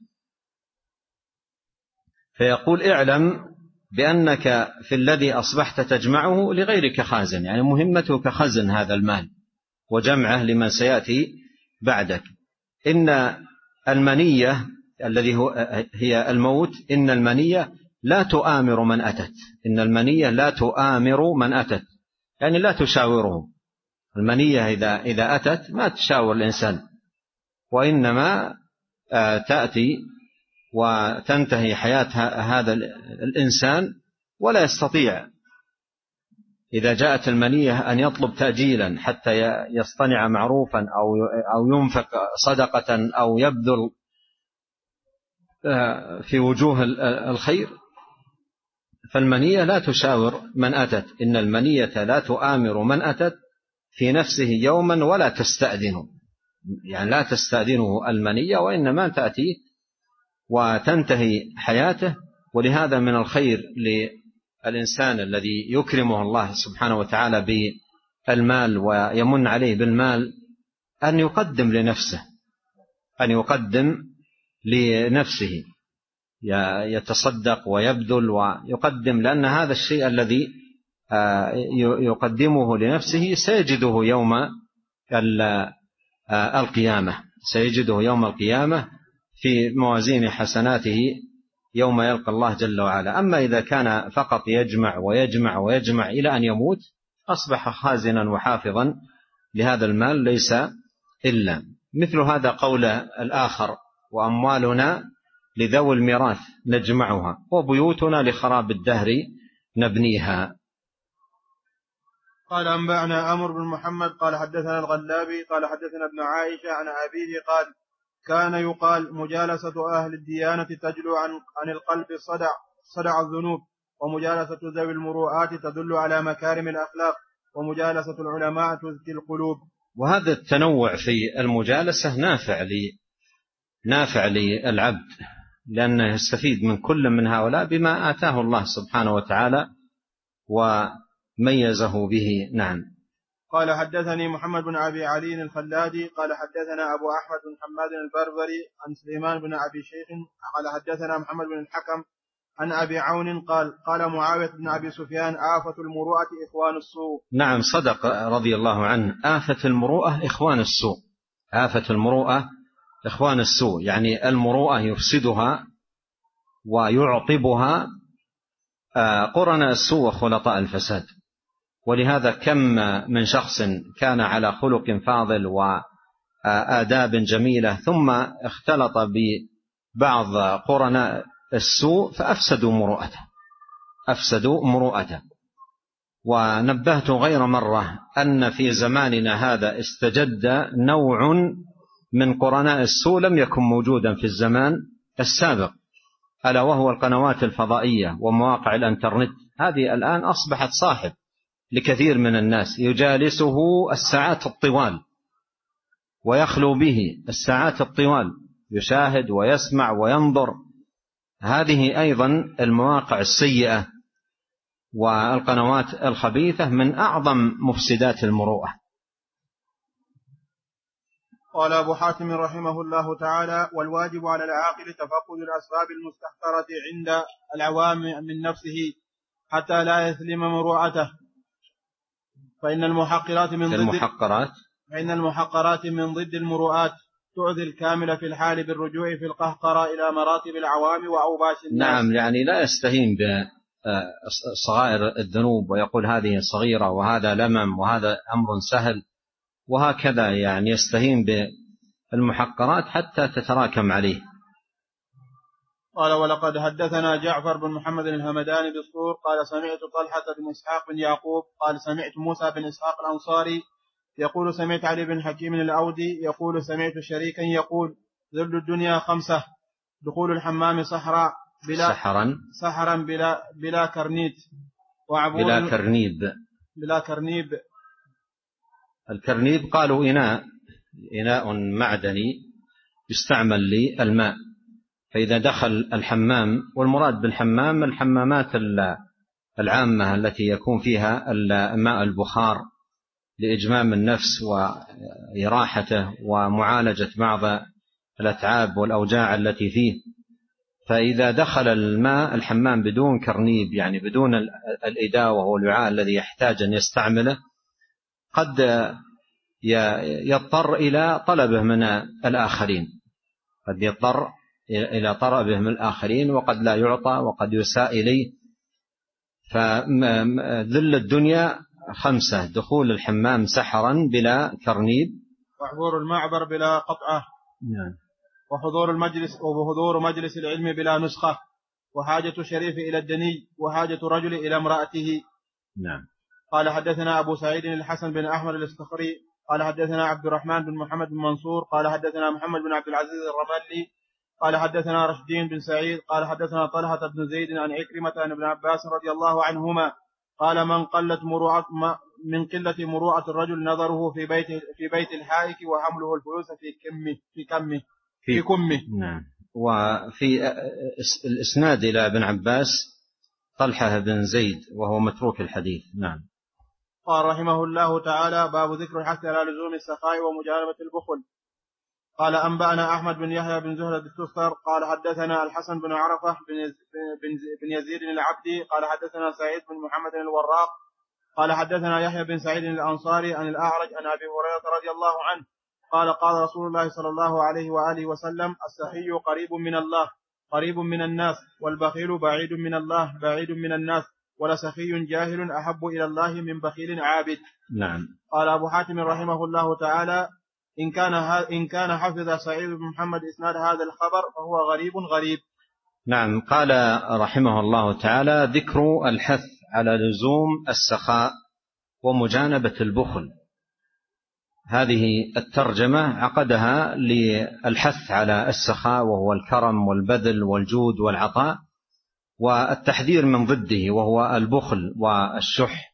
فيقول: اعلم بأنك في الذي أصبحت تجمعه لغيرك خازن، يعني مهمتك خزن هذا المال وجمعه لمن سيأتي بعدك. إن المنية الذي هي الموت، إن المنية لا تؤامر من أتت، إن المنية لا تؤامر من أتت، يعني لا تشاوره. المنية إذا, إذا أتت ما تشاور الإنسان، وإنما تأتي وتنتهي حياة هذا الإنسان ولا يستطيع إذا جاءت المنية أن يطلب تأجيلا حتى يصطنع معروفا أو أو ينفق صدقة أو يبذل في وجوه الخير. فالمنية لا تشاور من أتت، إن المنية لا تؤامر من أتت في نفسه يوما ولا تستأذنه، يعني لا تستأذنه المنية وإنما تأتي وتنتهي حياته. ولهذا من الخير للإنسان الذي يكرمه الله سبحانه وتعالى بالمال ويمن عليه بالمال أن يقدم لنفسه، أن يقدم لنفسه يتصدق ويبذل ويقدم، لأن هذا الشيء الذي يقدمه لنفسه سيجده يوم القيامة، سيجده يوم القيامة في موازين حسناته يوم يلقى الله جل وعلا. أما إذا كان فقط يجمع ويجمع ويجمع إلى أن يموت أصبح خازنا وحافظا لهذا المال ليس إلا. مثل هذا قول الآخر: وأموالنا لذوي الميراث نجمعها وبيوتنا لخراب الدهر نبنيها. قال: أنبأنا أمر بن محمد قال حدثنا الغلابي قال حدثنا ابن عائشة عن أبيه قال: كان يقال مجالسة أهل الديانة تجلو عن, عن القلب صدع, صدع الذنوب، ومجالسة ذوي المروءات تدل على مكارم الأخلاق، ومجالسة العلماء تزكي القلوب. وهذا التنوع في المجالسة نافع لي نافع للعبد، لأنه يستفيد من كل من هؤلاء بما آتاه الله سبحانه وتعالى وميزه به. نعم. قال: حدثني محمد بن أبي علي الخلادي قال حدثنا أبو أحمد بن حماد البربري عن سليمان بن أبي شيخ قال حدثنا محمد بن الحكم عن أبي عون قال: قال معاوية بن أبي سفيان: آفة المروءة إخوان السوء. نعم، صدق رضي الله عنه. آفة المروءة إخوان السوء، آفة المروءة إخوان السوء، يعني المروءة يفسدها ويعطبها قرناء السوء وخلطاء الفساد. ولهذا كم من شخص كان على خلق فاضل وآداب جميلة ثم اختلط ببعض قرناء السوء فأفسدوا مروءته أفسدوا مروءته. ونبهت غير مرة أن في زماننا هذا استجد نوع من قرناء السوء لم يكن موجودا في الزمان السابق، ألا وهو القنوات الفضائية ومواقع الانترنت. هذه الآن أصبحت صاحب لكثير من الناس، يجالسه الساعات الطوال ويخلو به الساعات الطوال، يشاهد ويسمع وينظر. هذه أيضا المواقع السيئة والقنوات الخبيثة من أعظم مفسدات المروءة. قال أبو حاتم رحمه الله تعالى: والواجب على العاقل تفقد الأسباب المستحضرة عند العوام من نفسه حتى لا يسلم مروءته، فإن المحقرات من ضد المحقرات فإن المحقرات من ضد المروءات تؤذي الكامل في الحال بالرجوع في القهقرة إلى مراتب العوام وأوباش الناس. نعم، يعني لا يستهين بصغائر الذنوب ويقول هذه صغيرة وهذا لمم وهذا أمر سهل وهكذا، يعني يستهين بالمحقرات حتى تتراكم عليه. قال ولقد حدثنا جعفر بن محمد الهمداني بالصور قال سمعت طلحة بن إسحاق بن يعقوب قال سمعت موسى بن إسحاق الأنصاري يقول سمعت علي بن حكيم الأودي يقول سمعت شريكا يقول ذل الدنيا خمسة: دخول الحمام صحرا بلا سحرا سحرا بلا بلا كرنيت وعبور بلا كرنيب بلا كرنيب الكرنيب قالوا إناء إناء معدني يستعمل للماء، فإذا دخل الحمام، والمراد بالحمام الحمامات العامة التي يكون فيها الماء البخار لإجمام النفس وإراحته ومعالجة بعض الأتعاب والأوجاع التي فيه، فإذا دخل الماء الحمام بدون كرنيب يعني بدون الإداوة والوعاء الذي يحتاج أن يستعمله قد يضطر إلى طلبه من الآخرين قد يضطر إلى طلبه من الآخرين وقد لا يعطى وقد يساء إليه. فذل الدنيا خمسة: دخول الحمام سحرا بلا كرنيب، وحضور المعبر بلا قطعة، نعم، وحضور المجلس وحضور مجلس العلم بلا نسخة، وحاجة شريف إلى الدني، وحاجة رجل إلى امرأته. نعم. قال حدثنا أبو سعيد الحسن بن أحمد الاستخري قال حدثنا عبد الرحمن بن محمد بن منصور قال حدثنا محمد بن عبد العزيز الرملي قال حدثنا رشدين بن سعيد قال حدثنا طلحة بن زيد عن عكرمة عن ابن عباس رضي الله عنهما قال من قلت مروءة من قلة مروءة الرجل نظره في بيت في بيت الحائك وحمله الفلوس في كمه في كمه في كمه. نعم. وفي الإسناد إلى ابن عباس طلحة بن زيد وهو متروك الحديث. نعم. قال رحمه الله تعالى: باب ذكر الحث على لزوم السخاء ومجانبة البخل. قال أنبأنا أحمد بن يحيى بن زهرة التستر قال حدثنا الحسن بن عرفة بن يزيد العبدي قال حدثنا سعيد بن محمد الوراق قال حدثنا يحيى بن سعيد الأنصاري عن الأعرج عن أبي هريرة رضي الله عنه قال قال رسول الله صلى الله عليه وآله وسلم: السخي قريب من الله قريب من الناس، والبخيل بعيد من الله بعيد من الناس، ولسخي جاهل أحب إلى الله من بخيل عابد. نعم. قال أبو حاتم رحمه الله تعالى: إن كان إن كان حفظ سعيد بن محمد إسناد هذا الخبر فهو غريب غريب. نعم. قال رحمه الله تعالى: ذكر الحث على لزوم السخاء ومجانبة البخل. هذه الترجمة عقدها للحث على السخاء وهو الكرم والبذل والجود والعطاء، والتحذير من ضده وهو البخل والشح.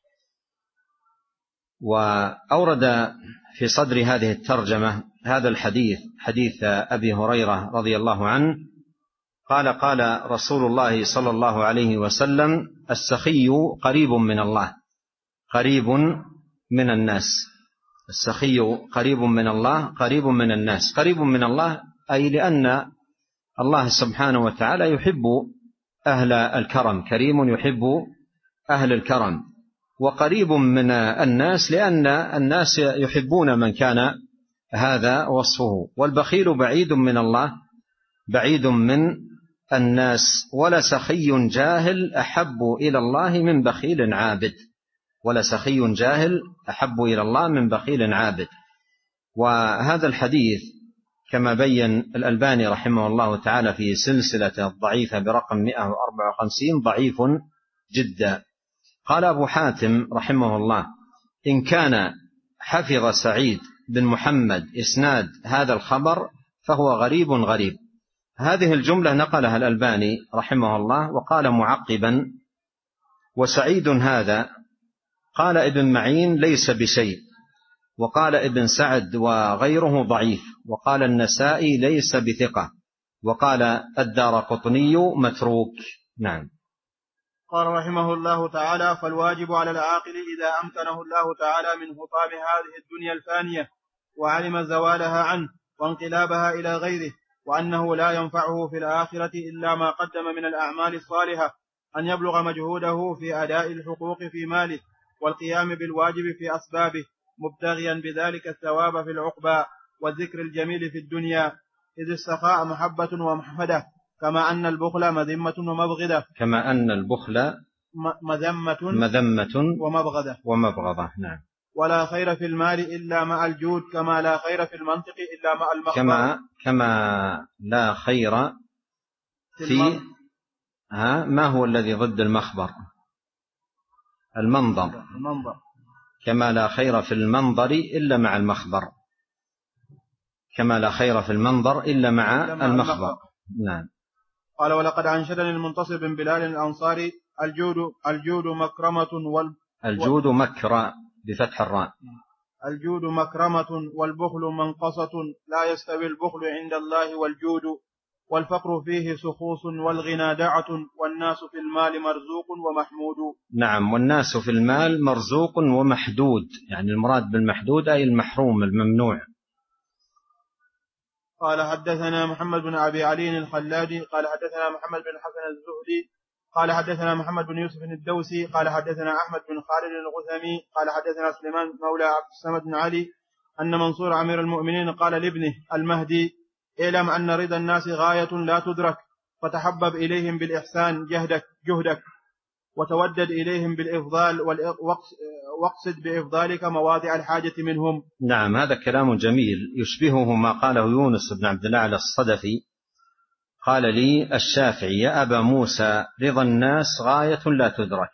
وأورد في صدر هذه الترجمة هذا الحديث، حديث أبي هريرة رضي الله عنه قال: قال رسول الله صلى الله عليه وسلم: السخي قريب من الله قريب من الناس. السخي قريب من الله قريب من الناس. قريب من الله أي لأن الله سبحانه وتعالى يحب أهل الكرم، كريم يحب أهل الكرم. وقريب من الناس لأن الناس يحبون من كان هذا وصفه. والبخيل بعيد من الله بعيد من الناس، ولسخي جاهل أحب إلى الله من بخيل عابد. ولسخي جاهل أحب إلى الله من بخيل عابد. وهذا الحديث كما بين الألباني رحمه الله تعالى في سلسلة الضعيفة برقم مئة وأربعة وخمسين ضعيف جدا. قال أبو حاتم رحمه الله: إن كان حفظ سعيد بن محمد إسناد هذا الخبر فهو غريب غريب. هذه الجملة نقلها الألباني رحمه الله وقال معقبا: وسعيد هذا قال ابن معين ليس بشيء، وقال ابن سعد وغيره ضعيف، وقال النسائي ليس بثقة، وقال الدارقطني متروك. نعم. قال رحمه الله تعالى: فالواجب على العاقل إذا أمكنه الله تعالى من هطام هذه الدنيا الفانية وعلم زوالها عنه وانقلابها إلى غيره، وأنه لا ينفعه في الآخرة إلا ما قدم من الأعمال الصالحة، أن يبلغ مجهوده في أداء الحقوق في ماله والقيام بالواجب في أسبابه مبتغيا بذلك الثواب في العقبى والذكر الجميل في الدنيا، إذ السخاء محبة ومحمدة، كما أن البخل مذمة ومبغضة كما أن البخل مذمة مذمة ومبغضة ومبغضة. نعم. ولا خير في المال إلا مع الجود، كما لا خير في المنطق إلا مع المخبر. كما كما لا خير في, في ها ما هو الذي ضد المخبر؟ المنظر. المنظر. كما لا خير في المنظر إلا مع المخبر. كما لا خير في المنظر إلا مع, إلا مع المخبر. المخبر. نعم. قال ولقد أنشدني المنتصر بن بلال الأنصاري الجود الجود مكرمة وال الجود مكرة بفتح الراء. الجود مكرمة والبخل منقصة، لا يستوي البخل عند الله والجود، والفقر فيه سخوص والغنى دعة، والناس في المال مرزوق ومحمود. نعم، والناس في المال مرزوق ومحدود، يعني المراد بالمحدود أي المحروم الممنوع. قال حدثنا محمد بن أبي علي الخلادي قال حدثنا محمد بن حسن الزهري قال حدثنا محمد بن يوسف الدوسي قال حدثنا أحمد بن خالد الغثمي قال حدثنا سليمان مولى عبد الصمد بن علي أن منصور أمير المؤمنين قال لابنه المهدي: اعلم أن رضا الناس غاية لا تدرك، فتحبب إليهم بالإحسان جهدك جهدك وتودد إليهم بالإفضال، واقصد بإفضالك مواضع الحاجة منهم. نعم، هذا كلام جميل يشبهه ما قاله يونس بن عبد الله على الصدفي. قال لي الشافعي: يا أبا موسى، رضا الناس غاية لا تدرك.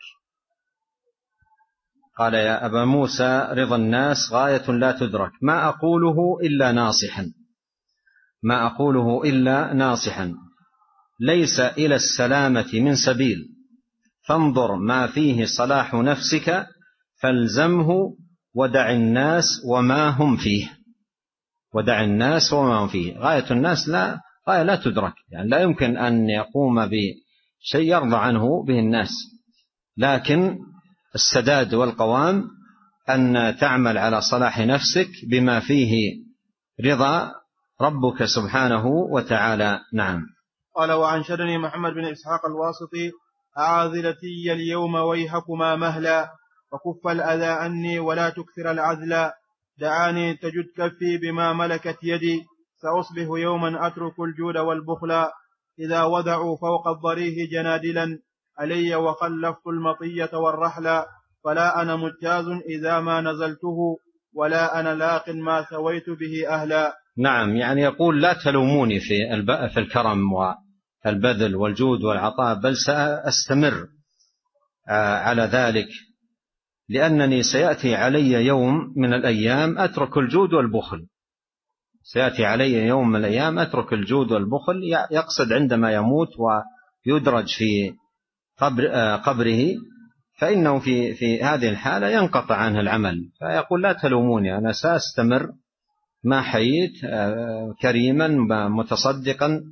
قال: يا أبا موسى، رضا الناس غاية لا تدرك، ما أقوله إلا ناصحا ما أقوله إلا ناصحا ليس إلى السلامة من سبيل، فانظر ما فيه صلاح نفسك فالزمه، ودع الناس وما هم فيه ودع الناس وما هم فيه. غاية الناس لا غاية لا تدرك، يعني لا يمكن أن يقوم بشيء يرضى عنه به الناس، لكن السداد والقوام أن تعمل على صلاح نفسك بما فيه رضا ربك سبحانه وتعالى. نعم. قال: وأنشدني محمد بن إسحاق الواسطي: أعاذلتي اليوم ويحكما مهلا، وكف الأذى عني ولا تكثر العذلا، دعاني تجد كفي بما ملكت يدي، سأصبح يوما أترك الجود والبخلا، إذا وضعوا فوق الضريه جنادلا علي وخلفت المطية والرحلا، فلا أنا مجتاز إذا ما نزلته، ولا أنا لاق ما ثويت به أهلا. نعم، يعني يقول: لا تلوموني في في الكرم والبذل والجود والعطاء، بل سأستمر على ذلك، لأنني سيأتي علي يوم من الأيام أترك الجود والبخل. سيأتي علي يوم من الأيام أترك الجود والبخل، يقصد عندما يموت ويدرج في قبر قبره، فإنه في في هذه الحالة ينقطع عنه العمل، فيقول: لا تلوموني، أنا سأستمر ما حييت كريما متصدقا.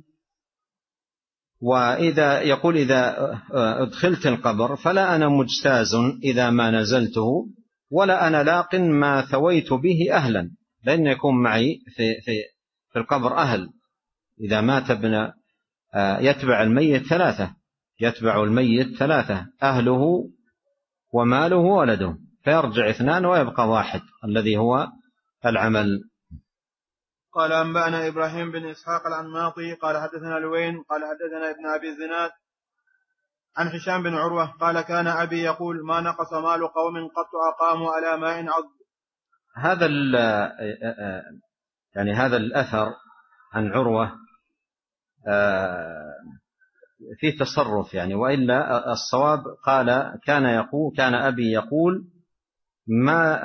وإذا يقول: إذا أدخلت القبر فلا أنا مجتاز إذا ما نزلته، ولا أنا لاق ما ثويت به أهلا، لأن يكون معي في, في, في القبر أهل. إذا مات ابن يتبع الميت ثلاثة يتبع الميت ثلاثة أهله وماله وولده، فيرجع اثنان ويبقى واحد الذي هو العمل. قال: أنبأنا إبراهيم بن إسحاق العنماطي قال حدثنا لوين قال حدثنا ابن أبي الزناد عن هشام بن عروة قال: كان أبي يقول: ما نقص مال قوم قط أقاموا على ماء عذب. هذا يعني هذا الأثر عن عروة في تصرف يعني، وإلا الصواب قال: كان يقول كان أبي يقول: ما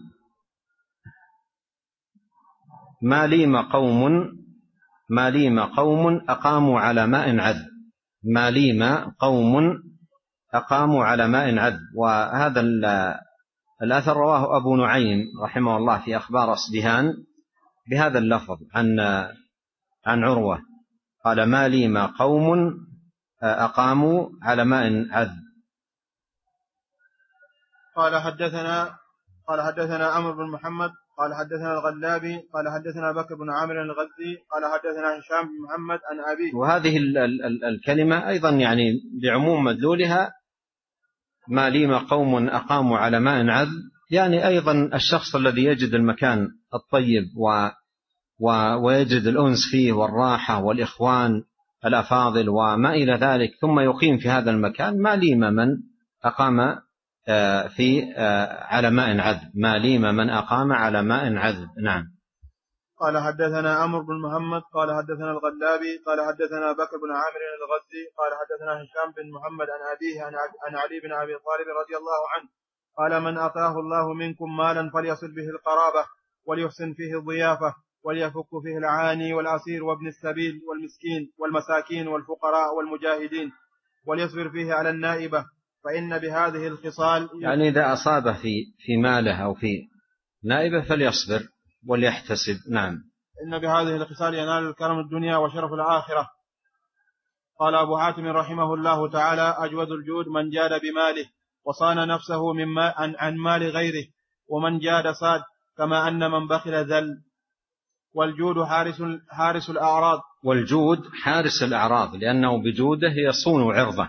ما ليم قوم ما ليم قوم أقاموا على ماء عذب ما ليم قوم أقاموا على ماء عذب. وهذا الأثر رواه أبو نعيم رحمه الله في أخبار أصبهان بهذا اللفظ عن عن عروة، قال: ما ليم قوم أقاموا على ماء عذب. قال حدثنا قال حدثنا عمرو بن محمد قال حدثنا الغلابي قال حدثنا بكر بن عامر الغزي قال حدثنا هشام بن محمد عن أبيه. وهذه ال ال ال الكلمة أيضا يعني بعموم مدلولها ما ليم قوم أقاموا على ماء عذب، يعني أيضا الشخص الذي يجد المكان الطيب و و ويجد الأنس فيه والراحة والإخوان الأفاضل وما إلى ذلك، ثم يقيم في هذا المكان، ما ليم من أقام في على ماء عذب، ما ليم من أقام على ماء عذب. نعم. قال حدثنا عمرو بن محمد قال حدثنا الغلابي قال حدثنا بكر بن عامر الغزي قال حدثنا هشام بن محمد عن أبيه عن علي بن أبي طالب رضي الله عنه قال من أتاه الله منكم مالا فليصل به القرابة وليحسن فيه الضيافة وليفك فيه العاني والأسير وابن السبيل والمسكين والمساكين والفقراء والمجاهدين وليصبر فيه على النائبة، فإن بهذه الخصال يعني إذا أصابه في في ماله أو في نائبة فليصبر وليحتسب. نعم. إن بهذه الخصال ينال الكرم الدنيا وشرف الآخرة. قال أبو حاتم رحمه الله تعالى أجود الجود من جاد بماله وصان نفسه من ما عن مال غيره، ومن جاد صاد، كما أن من بخل ذل. والجود حارس حارس الأعراض. والجود حارس الأعراض، لأنه بجوده يصون عرضه،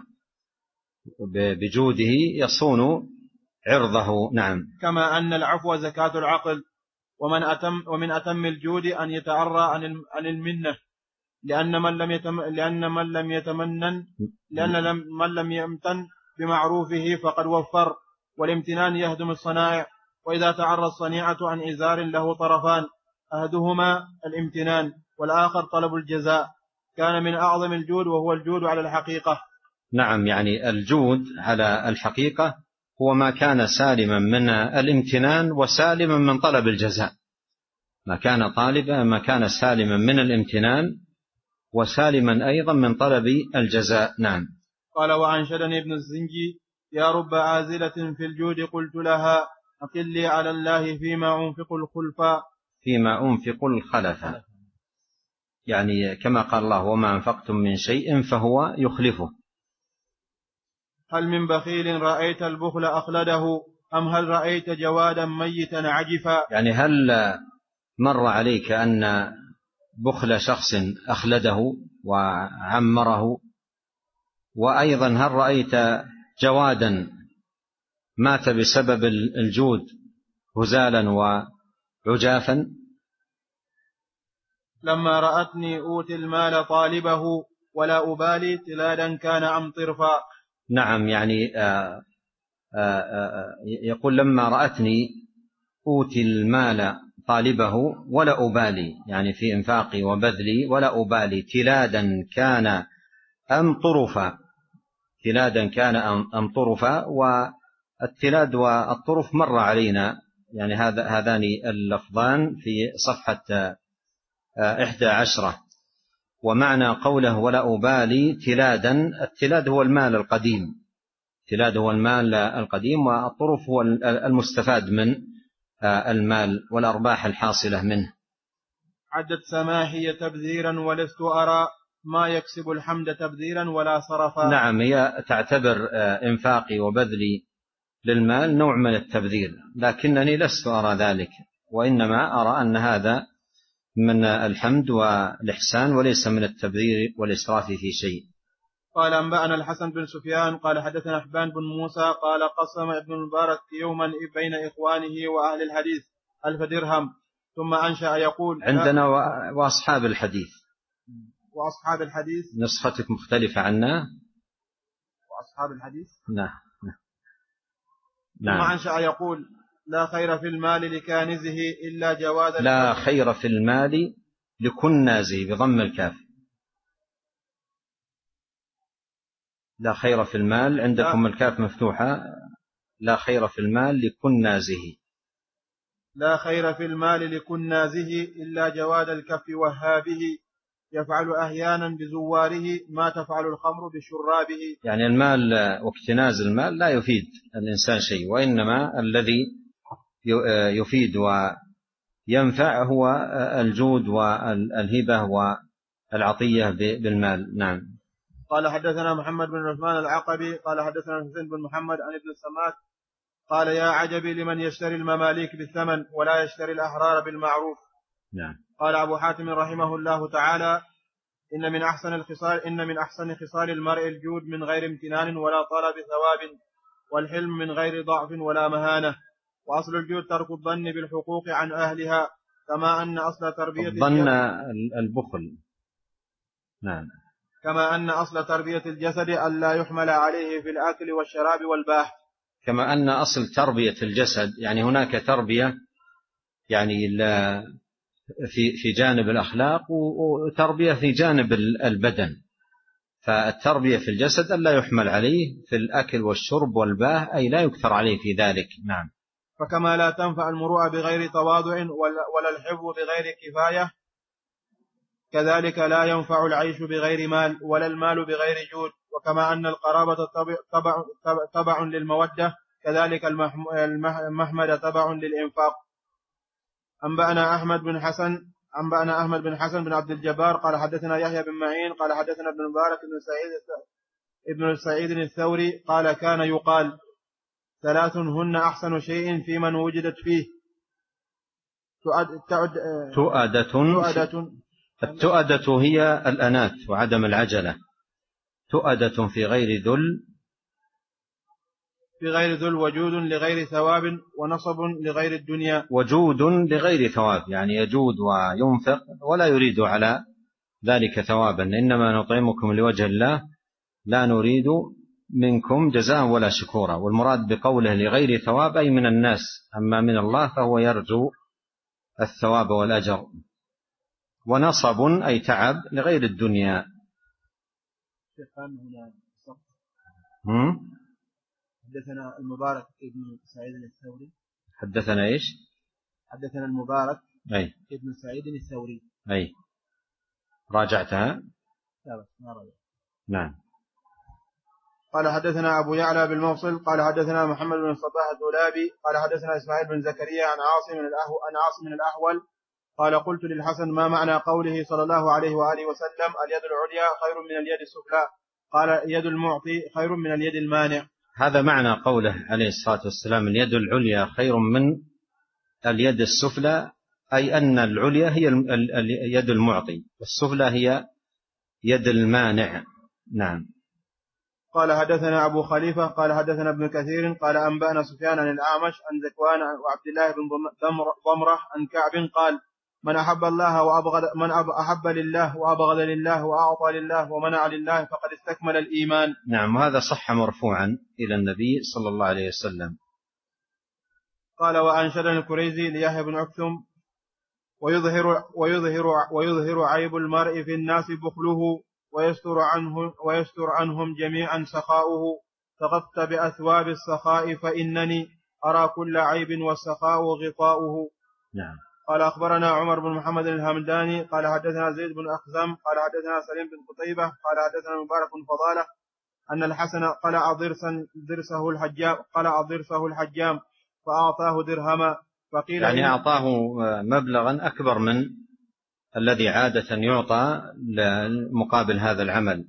بجوده يصون عرضه. نعم. كما أن العفو زكاة العقل. ومن أتم ومن أتم الجود أن يتعرى عن المنة، لأن من لم يتم لأن من لم يتمنن لأن لم من لم يمتن بمعروفه فقد وفر، والامتنان يهدم الصنائع. وإذا تعرى الصنيعة عن إزار له طرفان، أحدهما الامتنان والآخر طلب الجزاء، كان من أعظم الجود وهو الجود على الحقيقة. نعم، يعني الجود على الحقيقة هو ما كان سالما من الامتنان وسالما من طلب الجزاء، ما كان طالبا ما كان سالما من الامتنان وسالما أيضا من طلب الجزاء. نعم. قال وأنشدني ابن الزنجي يا رب عازلة في الجود قلت لها أقلي على الله فيما أنفق الخلفاء فيما أنفق الخلفاء، يعني كما قال الله وما أنفقتم من شيء فهو يخلفه. هل من بخيل رأيت البخل أخلده أم هل رأيت جوادا ميتا عجفا؟ يعني هل مر عليك أن بخل شخص أخلده وعمره؟ وأيضا هل رأيت جوادا مات بسبب الجود هزالا وعجافا؟ لما رأتني أوتي المال طالبه ولا أبالي تلادا كان أم طرفا. نعم، يعني آآ آآ يقول لما رأتني أوتي المال طالبه ولا أبالي، يعني في إنفاقي وبذلي ولا أبالي، تلادا كان أم طرفا، تلادا كان أم طرفا. والتلاد والطرف مر علينا، يعني هذا هذان اللفظان في صفحة إحدى عشرة. ومعنى قوله ولا أبالي تلادا، التلاد هو المال القديم، التلاد هو المال القديم، والطرف هو المستفاد من المال والأرباح الحاصلة منه. عدت سماحي تبذيرا ولست أرى ما يكسب الحمد تبذيرا ولا صرفا. نعم، هي تعتبر إنفاقي وبذلي للمال نوع من التبذير، لكنني لست أرى ذلك، وإنما أرى أن هذا من الحمد والإحسان وليس من التبذير والإسراف في شيء. قال أنبأنا الحسن بن سفيان قال حدثنا حبان بن موسى قال قسم ابن المبارك يوما بين إخوانه وأهل الحديث ألف درهم، ثم أنشأ يقول عندنا وأصحاب الحديث. وأصحاب الحديث نسختك مختلفة عنا. وأصحاب الحديث نعم. ثم أنشأ يقول لا خير في المال لكانزه إلا جواد الكف. لا خير في المال لكنازه بضم الكاف. لا خير في المال عندكم الكاف مفتوحة. لا خير في المال لكنازه. لا خير في المال لكنازه إلا جواد الكف وهابه يفعل أحيانا بزواره ما تفعل الخمر بشرابه. يعني المال واكتناز المال لا يفيد الإنسان شيء، وإنما الذي يفيد وينفع هو الجود والهبة والعطية بالمال. نعم. قال حدثنا محمد بن عثمان العقبي قال حدثنا حسين بن محمد عن ابن السماك قال يا عجبي لمن يشتري المماليك بالثمن ولا يشتري الأحرار بالمعروف. نعم. قال أبو حاتم رحمه الله تعالى إن من أحسن الخصال إن من أحسن خصال المرء الجود من غير امتنان ولا طلب ثواب، والحلم من غير ضعف ولا مهانة. وأصل الجود ترك الظن بالحقوق عن أهلها، كما أن أصل تربية الظن البخل. نعم. كما أن أصل تربية الجسد ألا يحمل عليه في الأكل والشراب والباح. كما أن أصل تربية الجسد، يعني هناك تربية يعني في في جانب الأخلاق وتربية في جانب البدن، فالتربية في الجسد ألا يحمل عليه في الأكل والشرب والباه، أي لا يكثر عليه في ذلك. نعم. فكما لا تنفع المروءة بغير تواضع ولا الحفظ بغير كفاية، كذلك لا ينفع العيش بغير مال ولا المال بغير جود. وكما أن القرابة تبع, تبع للمودة، كذلك المحمد تبع للإنفاق. أنبأنا أحمد بن حسن أنبأنا أحمد بن حسن بن عبد الجبار قال حدثنا يحيى بن معين قال حدثنا ابن مبارك بن سعيد ابن سعيد الثوري قال كان يقال ثلاث هن أحسن شيء في من وجدت فيه تؤدة. تؤدة. التؤدة هي الأنات وعدم العجلة. تؤدة في غير ذل في غير ذل وجود لغير ثواب ونصب لغير الدنيا. وجود لغير ثواب يعني يجود وينفق ولا يريد على ذلك ثوابا، إنما نطعمكم لوجه الله لا نريد منكم جزاء ولا شكورا. والمراد بقوله لغير ثواب أي من الناس، أما من الله فهو يرجو الثواب والأجر. ونصب أي تعب لغير الدنيا. هم؟ حدثنا المبارك ابن سعيد الثوري. حدثنا إيش؟ حدثنا المبارك أي ابن سعيد الثوري. أي راجعتها؟ لا بس ما راجع. نعم. قال حدثنا أبو يعلى بالموصل قال حدثنا محمد بن الصباح الدولابي قال حدثنا إسماعيل بن زكريا عن عاصم من الأهو عن عاصم من الأحول قال قلت للحسن ما معنى قوله صلى الله عليه وآله وسلم اليد العليا خير من اليد السفلى؟ قال يد المعطي خير من اليد المانع. هذا معنى قوله عليه الصلاة والسلام اليد العليا خير من اليد السفلى، أي أن العليا هي اليد المعطي والسفلى هي يد المانع. نعم. قال حدثنا أبو خليفة قال حدثنا ابن كثير قال أنبأنا سفيان عن الأعمش عن ذكوان وعبد الله بن ضمرة عن كعب قال من أحب الله وأبغض من أحب لله وأبغض لله وأعطى لله ومنع لله فقد استكمل الإيمان. نعم. وهذا صح مرفوعا إلى النبي صلى الله عليه وسلم. قال وأنشدني الكريزي ليحيى بن أكثم ويظهر, ويظهر, ويظهر عيب المرء في الناس بخله ويستر, عنه ويستر عنهم جميعا سخاؤه فغفت بأثواب السخاء فإنني أرى كل عيب والسخاء غطاؤه. نعم. قال أخبرنا عمر بن محمد الهمداني قال حدثنا زيد بن أخزم قال حدثنا سليم بن قتيبة قال حدثنا مبارك بن فضالة أن الحسن قلع ضرسا ضرسه الحجام قلع ضرسه الحجام فأعطاه درهما فقيل يعني أعطاه مبلغا أكبر من الذي عادة يعطى مقابل هذا العمل.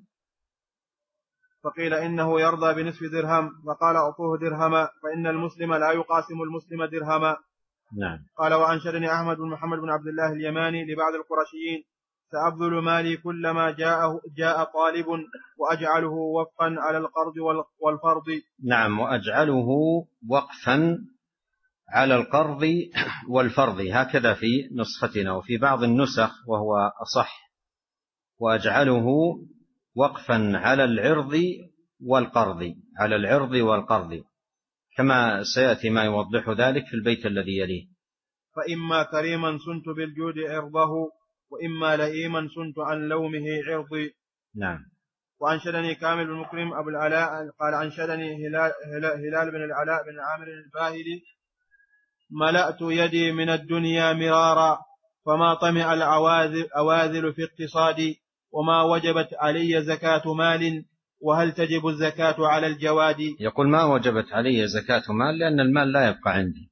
فقيل إنه يرضى بنصف درهم فقال أعطوه درهما فإن المسلم لا يقاسم المسلم درهما. نعم. قال وأنشدني أحمد بن محمد بن عبد الله اليماني لبعض القرشيين سأبذل مالي كلما جاء, جاء طالب وأجعله وقفا على القرض والفرض. نعم. وأجعله وقفا على القرض والفرض هكذا في نسختنا، وفي بعض النسخ وهو أصح وأجعله وقفا على العرض والقرض على العرض والقرض كما سيأتي ما يوضح ذلك في البيت الذي يليه. فإما كريما سنت بالجود عرضه وإما لئيما سنت عن لومه عرضي. نعم. وأنشدني كامل بن مكرم أبو العلاء قال أنشدني هلال, هلال بن العلاء بن عامر الباهلي ملأت يدي من الدنيا مرارا فما طمع الأواذل في اقتصادي وما وجبت علي زكاة مال وهل تجب الزكاة على الجواد. يقول ما وجبت علي زكاة مال لأن المال لا يبقى عندي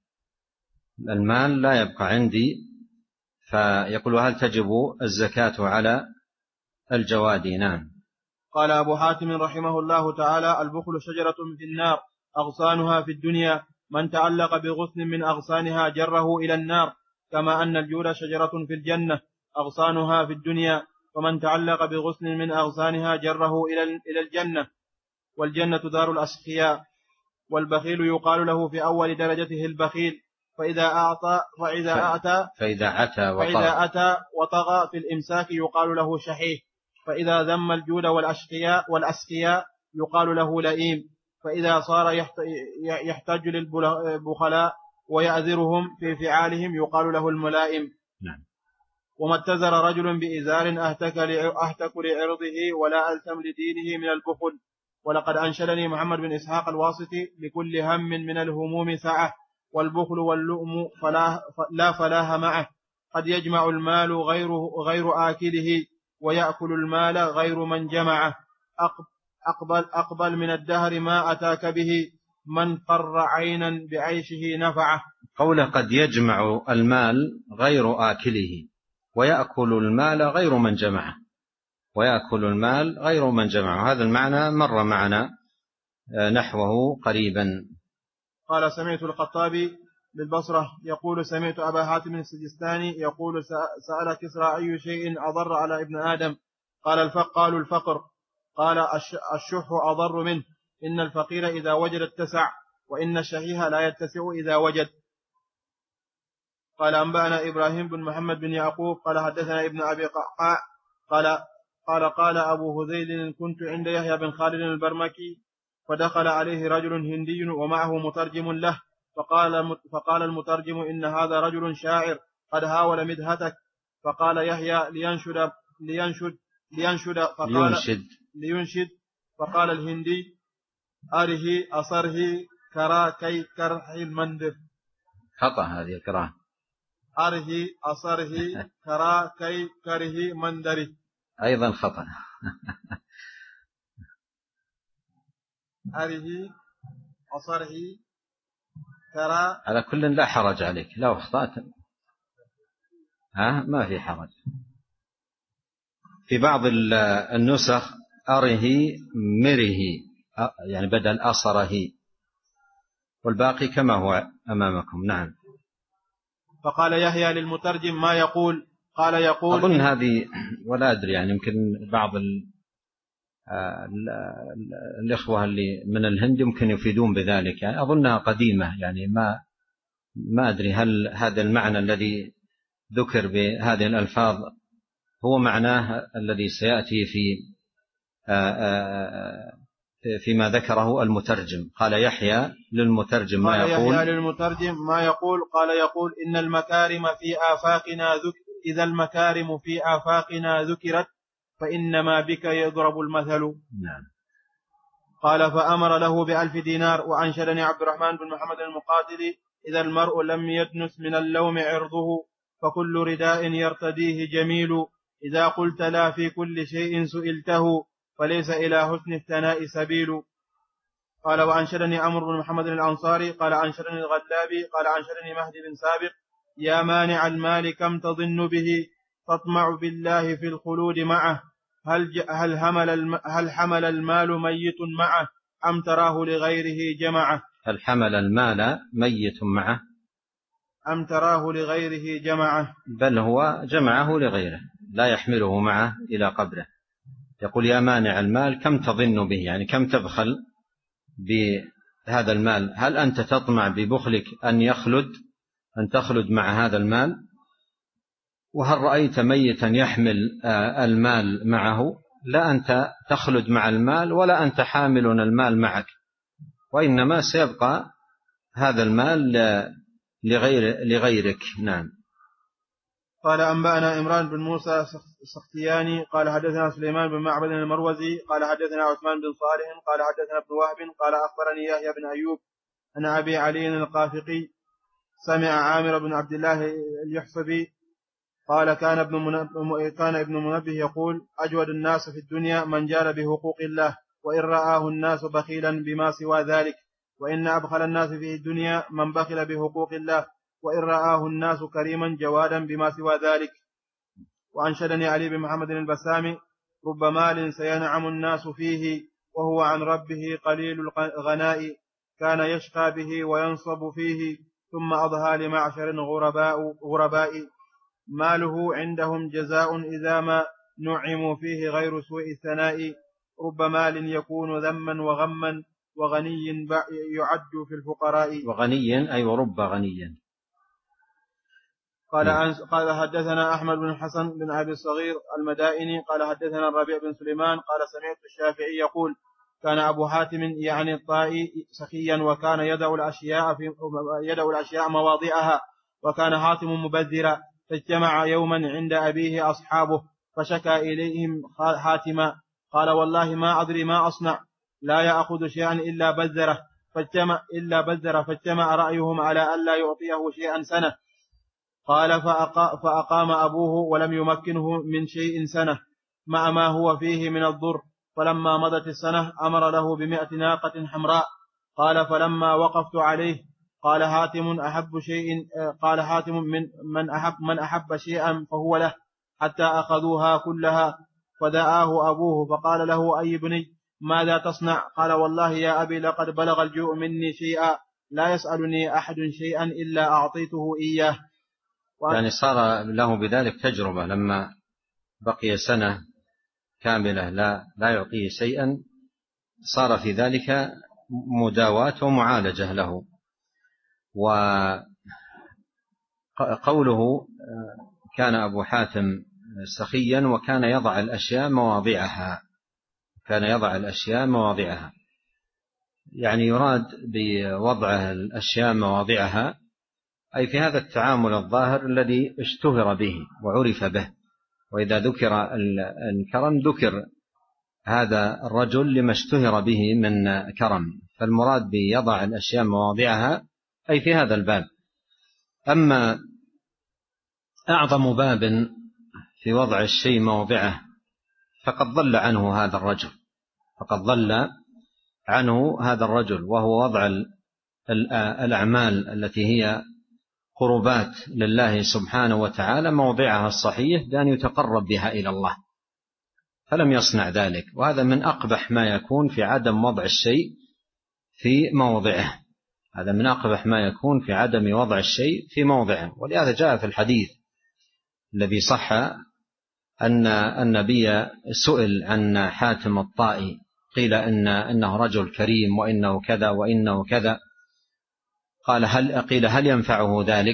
المال لا يبقى عندي فيقول وهل تجب الزكاة على الجواد. نعم. قال أبو حاتم رحمه الله تعالى البخل شجرة في النار أغصانها في الدنيا من تعلق بغصن من أغصانها جره إلى النار، كما أن الجود شجرة في الجنة أغصانها في الدنيا، ومن تعلق بغصن من أغصانها جره إلى الجنة، والجنة دار الأشقياء. والبخيل يقال له في أول درجته البخيل، فإذا أعطى فإذا أتى فإذا أتى وطغى, فإذا أتى وطغى في الإمساك يقال له شحيح، فإذا ذم الجود والأشقياء والأسقياء يقال له لئيم، فإذا صار يحتج للبخلاء ويعذرهم في فعالهم يقال له الملائم. نعم. وما اتزر رجل بإزار أهتك لعرضه ولا ألتم لدينه من البخل. ولقد أنشدني محمد بن إسحاق الواسطي: لكل هم من الهموم سعة، والبخل واللؤم فلا, لا فلاح معه. قد يجمع المال غير, غير آكله، ويأكل المال غير من جمعه. أقبل, أقبل من الدهر ما أتاك به، من قر عينا بعيشه نفعه. قوله قد يجمع المال غير آكله، ويأكل المال غير من جمعه، ويأكل المال غير من جمعه، هذا المعنى مر معنا نحوه قريبا. قال: سمعت الخطابي بالبصرة يقول: سمعت أبا حاتم السجستاني يقول: سأل كسرى أي شيء أضر على ابن آدم؟ قال: الفقر. قالوا: الفقر. قال: الشح أضر منه، إن الفقير إذا وجد اتسع، وإن الشحيح لا يتسع إذا وجد. قال: أنبأنا إبراهيم بن محمد بن يعقوب قال حدثنا ابن أبي قعقاع قال قال قال أبو هذيل: كنت عند يحيى بن خالد البرمكي، فدخل عليه رجل هندي ومعه مترجم له، فقال, فقال المترجم: إن هذا رجل شاعر قد هاول مدهتك. فقال يحيى: لينشد لينشد لينشد فقال لينشد, لينشد فقال الهندي: أره أصره كرا كي كرح المندر. خطأ هذه القراءة. أره أصره كرا كي كره مندر، أيضا خطأ. أره أصره كرا. على كل لا حرج عليك، لو أخطأت ها ما في حرج. في بعض النسخ أره مره، يعني بدل أصره، والباقي كما هو أمامكم. نعم. فقال يحيى للمترجم: ما يقول؟ قال: يقول. أظن هذه ولا أدري، يعني يمكن بعض ال الإخوة اللي من الهند يمكن يفيدون بذلك، يعني أظنها قديمة، يعني ما ما أدري هل هذا المعنى الذي ذكر بهذه الألفاظ هو معناه الذي سيأتي في فيما ذكره المترجم. قال يحيى للمترجم: ما يقول؟ قال يحيى للمترجم: ما يقول؟ قال: يقول: إن المكارم في آفاقنا ذكر إذا المكارم في آفاقنا ذكرت فإنما بك يضرب المثل. نعم. قال: فأمر له بألف دينار. وأنشدني عبد الرحمن بن محمد المقاتلي: إذا المرء لم يدنس من اللوم عرضه، فكل رداء يرتديه جميل. إذا قلت لا في كل شيء سئلته، فليس إلى حسن الثناء سبيل. قال: وأنشدني عمرو بن محمد الأنصاري قال: أنشدني الغلابي قال: أنشدني مهدي بن سابق: يا مانع المال كم تظن به، تطمع بالله في الخلود معه، هل, هل, حمل هل حمل المال ميت معه، أم تراه لغيره جمعه؟ هل حمل المال ميت معه أم تراه لغيره جمعه؟ بل هو جمعه لغيره، لا يحمله معه إلى قبره. يقول: يا مانع المال كم تظن به، يعني كم تبخل بهذا المال، هل أنت تطمع ببخلك أن يخلد أن تخلد مع هذا المال؟ وهل رأيت ميتا يحمل المال معه؟ لا أنت تخلد مع المال ولا أنت حامل المال معك، وإنما سيبقى هذا المال لغير لغيرك. نعم. قال: أنبأنا إمران بن موسى السختياني قال: حدثنا سليمان بن معبد المروزي قال: حدثنا عثمان بن صالح قال: حدثنا ابن وهب قال: أخبرني يحيى بن أيوب أن أبي علي القافقي سمع عامر بن عبد الله اليحصبي قال: كان ابن منبه, كان ابن منبه يقول: أجود الناس في الدنيا من جار بحقوق الله، وإن رآه الناس بخيلا بما سوى ذلك، وإن أبخل الناس في الدنيا من بخل بحقوق الله، وإن رآه الناس كريما جوادا بما سوى ذلك. وأنشدني علي بن محمد البسامي: رب مال سينعم الناس فيه، وهو عن ربه قليل الغناء، كان يشقى به وينصب فيه، ثم أضحى لمعشر غرباء, غرباء ماله عندهم جزاء إذا ما نعموا فيه غير سوء الثناء، رب مال يكون ذما وغما وغني يعد في الفقراء. وغني أي ورب غني. قال قال حدثنا أحمد بن حسن بن أبي الصغير المدائني قال حدثنا الربيع بن سليمان قال سمعت الشافعي يقول كان أبو حاتم يعني الطائي سخيا وكان يدع الأشياء في يدع الأشياء مواضعها، وكان حاتم مبذرا، فاجتمع يوما عند أبيه أصحابه فشكى إليهم حاتما، قال والله ما أدري ما أصنع، لا يأخذ شيئا إلا بذره، فاجتمع إلا بذر فاجتمع رأيهم على ألا يعطيه شيئا سنة. قال فأقام أبوه ولم يمكنه من شيء سنة مع ما هو فيه من الضر، فلما مضت السنة أمر له بمئة ناقة حمراء. قال فلما وقفت عليه قال حاتم أحب شيء قال حاتم من من أحب من أحب شيئا فهو له، حتى أخذوها كلها، فدعاه أبوه فقال له أي بني ماذا تصنع؟ قال والله يا أبي لقد بلغ الجوع مني شيئا لا يسألني أحد شيئا إلا أعطيته إياه. يعني صار له بذلك تجربة، لما بقي سنة كاملة لا لا يعطيه شيئا صار في ذلك مداواة ومعالجة له. وقوله كان أبو حاتم سخيا وكان يضع الأشياء مواضعها، كان يضع الأشياء مواضعها يعني يراد بوضع الأشياء مواضعها أي في هذا التعامل الظاهر الذي اشتهر به وعرف به. وإذا ذكر الكرم ذكر هذا الرجل لما اشتهر به من كرم، فالمراد بيضع الأشياء مواضعها أي في هذا الباب. أما أعظم باب في وضع الشيء موضعه فقد ضل عنه هذا الرجل فقد ضل عنه هذا الرجل وهو وضع الأعمال التي هي قربات لله سبحانه وتعالى موضعها الصحيح بأن يتقرب بها إلى الله، فلم يصنع ذلك. وهذا من أقبح ما يكون في عدم وضع الشيء في موضعه، هذا من أقبح ما يكون في عدم وضع الشيء في موضعه. ولهذا جاء في الحديث الذي صح أن النبي سئل عن حاتم الطائي، قيل إن إنه رجل كريم وإنه كذا وإنه كذا، قال هل قيل هل ينفعه ذلك؟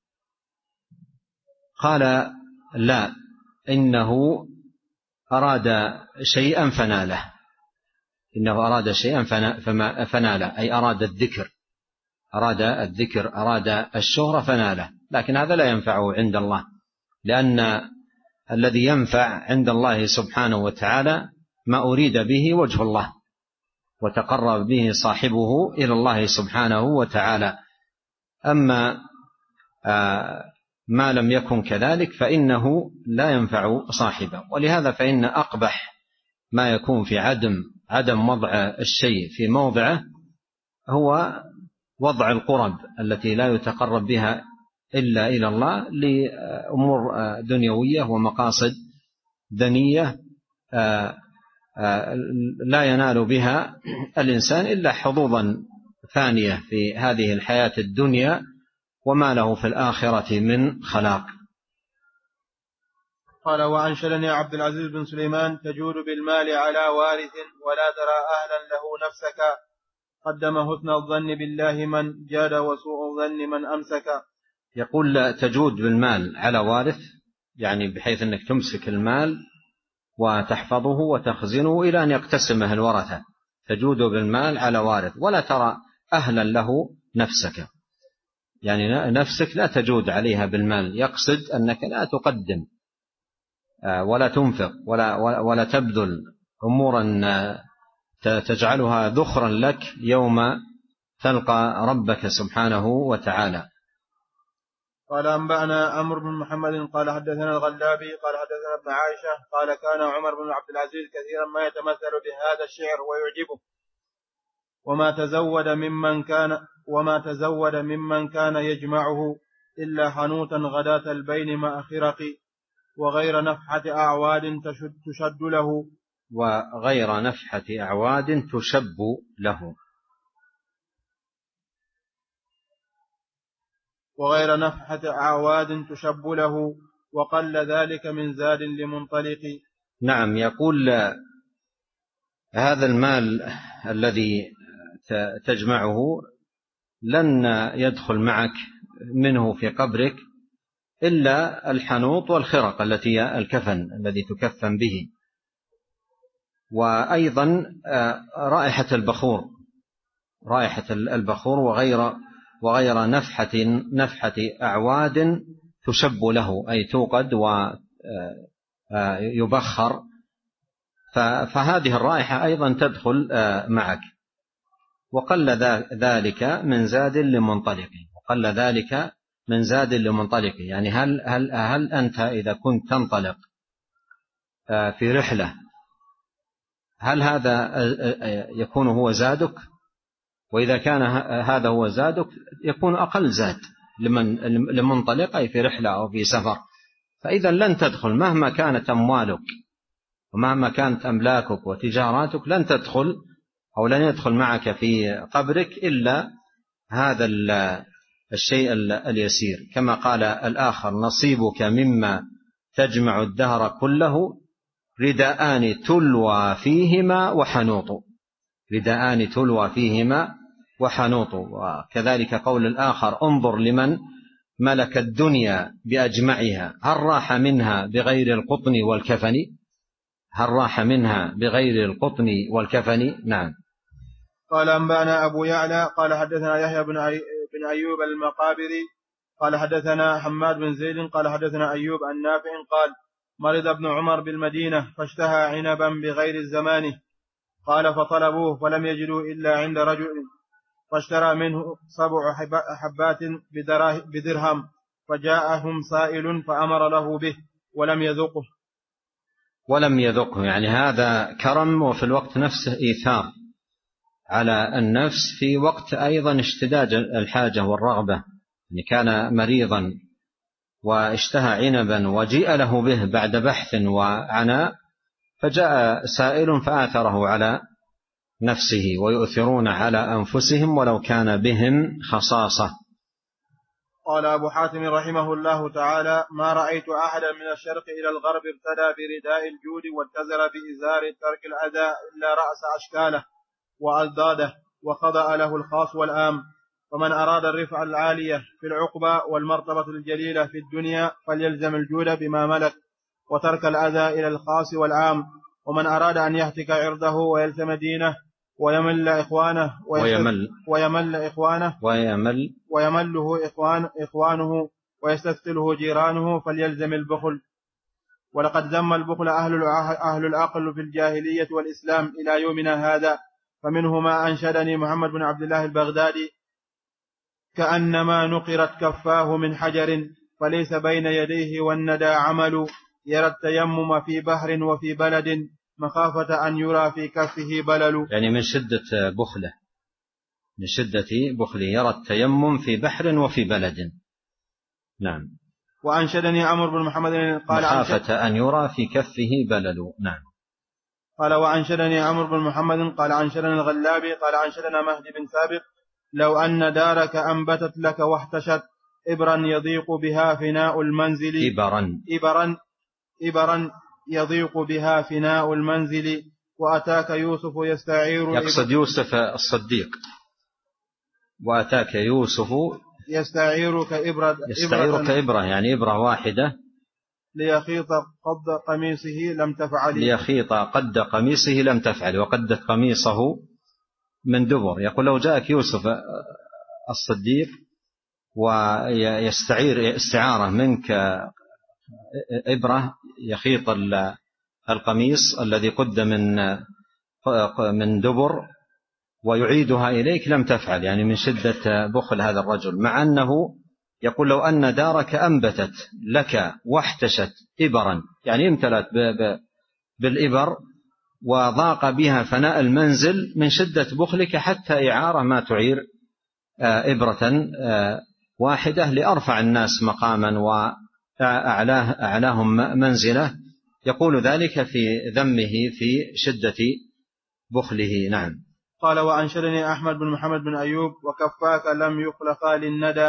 قال لا، إنه أراد شيئا فناله، إنه أراد شيئا فناله أي أراد الذكر أراد الذكر أراد الشهرة فناله، لكن هذا لا ينفعه عند الله، لأن الذي ينفع عند الله سبحانه وتعالى ما أريد به وجه الله وتقرب به صاحبه إلى الله سبحانه وتعالى. أما ما لم يكن كذلك فإنه لا ينفع صاحبه. ولهذا فإن أقبح ما يكون في عدم عدم وضع الشيء في موضعه هو وضع القرب التي لا يتقرب بها إلا إلى الله لأمور دنيوية ومقاصد دنية لا ينال بها الإنسان إلا حظوظا ثانية في هذه الحياة الدنيا وما له في الآخرة من خلاق. قال وأنشدني عبد العزيز بن سليمان تجود بالمال على وارث ولا ترى أهلا له نفسك، قدم حسن الظن بالله من جاد وسوء الظن من أمسك. يقول تجود بالمال على وارث يعني بحيث أنك تمسك المال وتحفظه وتخزنه إلى أن يقتسمه الورثة، تجود بالمال على وارث ولا ترى أهلا له نفسك، يعني نفسك لا تجود عليها بالمال، يقصد أنك لا تقدم ولا تنفق ولا, ولا تبذل أمورا تجعلها ذخرا لك يوم تلقى ربك سبحانه وتعالى. قال أنبأنا عمرو بن محمد قال حدثنا الغلابي قال حدثنا ابن عائشة قال كان عمر بن عبد العزيز كثيرا ما يتمثل بهذا الشعر ويعجبه، وما تزود ممن كان وما تزود ممن كان يجمعه إلا حنوتا غداة البين مع خرق، وغير نفحة أعواد تشد, تشد له وغير نفحة أعواد تشب له. وغير نفحة أعواد تشب له، وقل ذلك من زاد لمنطلق. نعم. يقول هذا المال الذي تجمعه لن يدخل معك منه في قبرك إلا الحنوط والخرق التي هي الكفن الذي تكفن به، وأيضا رائحة البخور رائحة البخور وغير وغير نفحة نفحة أعواد تشب له، أي توقد ويبخر، فهذه الرائحة أيضا تدخل معك. وقل ذلك من زاد لمنطلق وقل ذلك من زاد لمنطلق يعني هل, هل, هل أنت إذا كنت تنطلق في رحلة هل هذا يكون هو زادك؟ وإذا كان هذا هو زادك يكون أقل زاد لمن لمنطلق أي في رحلة أو في سفر. فإذا لن تدخل مهما كانت أموالك ومهما كانت أملاكك وتجاراتك، لن تدخل أو لن يدخل معك في قبرك إلا هذا الشيء اليسير، كما قال الآخر: نصيبك مما تجمع الدهر كله رداءان تلوى فيهما وحنوط رداءان تلوى فيهما وحنوط. وكذلك قول الآخر: انظر لمن ملك الدنيا بأجمعها هل راح منها بغير القطن والكفن هل راح منها بغير القطن والكفن. نعم. قال أنبأنا أبو يعلى قال حدثنا يحيى بن أيوب المقابري قال حدثنا حماد بن زيد قال حدثنا أيوب عن نافع قال: مرض ابن عمر بالمدينة فاشتهى عنبا بغير الزمان، قال: فطلبوه فلم يجدوا إلا عند رجل فاشترى منه سبع حبات بدرهم، فجاءهم سائل فأمر له به ولم يذقه ولم يذقه يعني هذا كرم، وفي الوقت نفسه إيثار على النفس في وقت أيضا اشتداد الحاجة والرغبة. يعني كان مريضا واشتهى عنبا وجيء له به بعد بحث وعناء، فجاء سائل فآثره على نفسه، ويؤثرون على أنفسهم ولو كان بهم خصاصة. قال أبو حاتم رحمه الله تعالى: ما رأيت أحدا من الشرق إلى الغرب ابتدى برداء الجود واتزر بإزار ترك الأذى إلا رأس أشكاله وألداده وخضع له الخاص والآم. ومن أراد الرفع العالية في العقبة والمرتبة الجليلة في الدنيا فليلزم الجود بما ملك وترك الأذى إلى الخاص والعام. ومن أراد أن يهتك عرضه ويلزم دينه ويمل إخوانه ويمل ويمل إخوانه ويمل ويمله إخوان إخوانه ويستثقله جيرانه فليلزم البخل. ولقد ذم البخل أهل أهل العقل في الجاهلية والإسلام إلى يومنا هذا، فمنه ما أنشدني محمد بن عبد الله البغدادي: كأنما نقرت كفاه من حجر فليس بين يديه والندى عمل، يرى التيمم في بحر وفي بلد مخافة أن يرى في كفه بلل. يعني من شدة بخله من شدة بخله يرى التيمم في بحر وفي بلد. نعم. وأنشدني عمرو بن محمد قال: مخافة أن يرى في كفه بلل. نعم. قال: وأنشدني عمرو بن محمد قال: أنشدنا الغلابي قال: أنشدنا مهدي بن ثابت: لو أن دارك أنبتت لك واحتشت إبرا يضيق بها فناء المنزل إبرا إبرا إبرا يضيق بها فناء المنزل، وأتاك يوسف يستعير يقصد يوسف الصديق، وأتاك يوسف يستعيرك إبرة يستعيرك إبرة يعني إبرة واحدة ليخيط قد قميصه لم تفعل ليخيط قد قميصه لم تفعل وقدت قميصه من دبر. يقول: لو جاءك يوسف الصديق ويستعير استعارة منك إبرة يخيط القميص الذي قد من من دبر ويعيدها إليك لم تفعل، يعني من شدة بخل هذا الرجل. مع أنه يقول: لو أن دارك أنبتت لك واحتشت إبرا يعني امتلت بالإبر وضاق بها فناء المنزل من شدة بخلك حتى إعارة ما تعير إبرة واحدة لأرفع الناس مقاما وأعلاهم منزلة. يقول ذلك في ذمه في شدة بخله. نعم. قال: وأنشدني أحمد بن محمد بن أيوب: وكفاك لم يخلقا للندى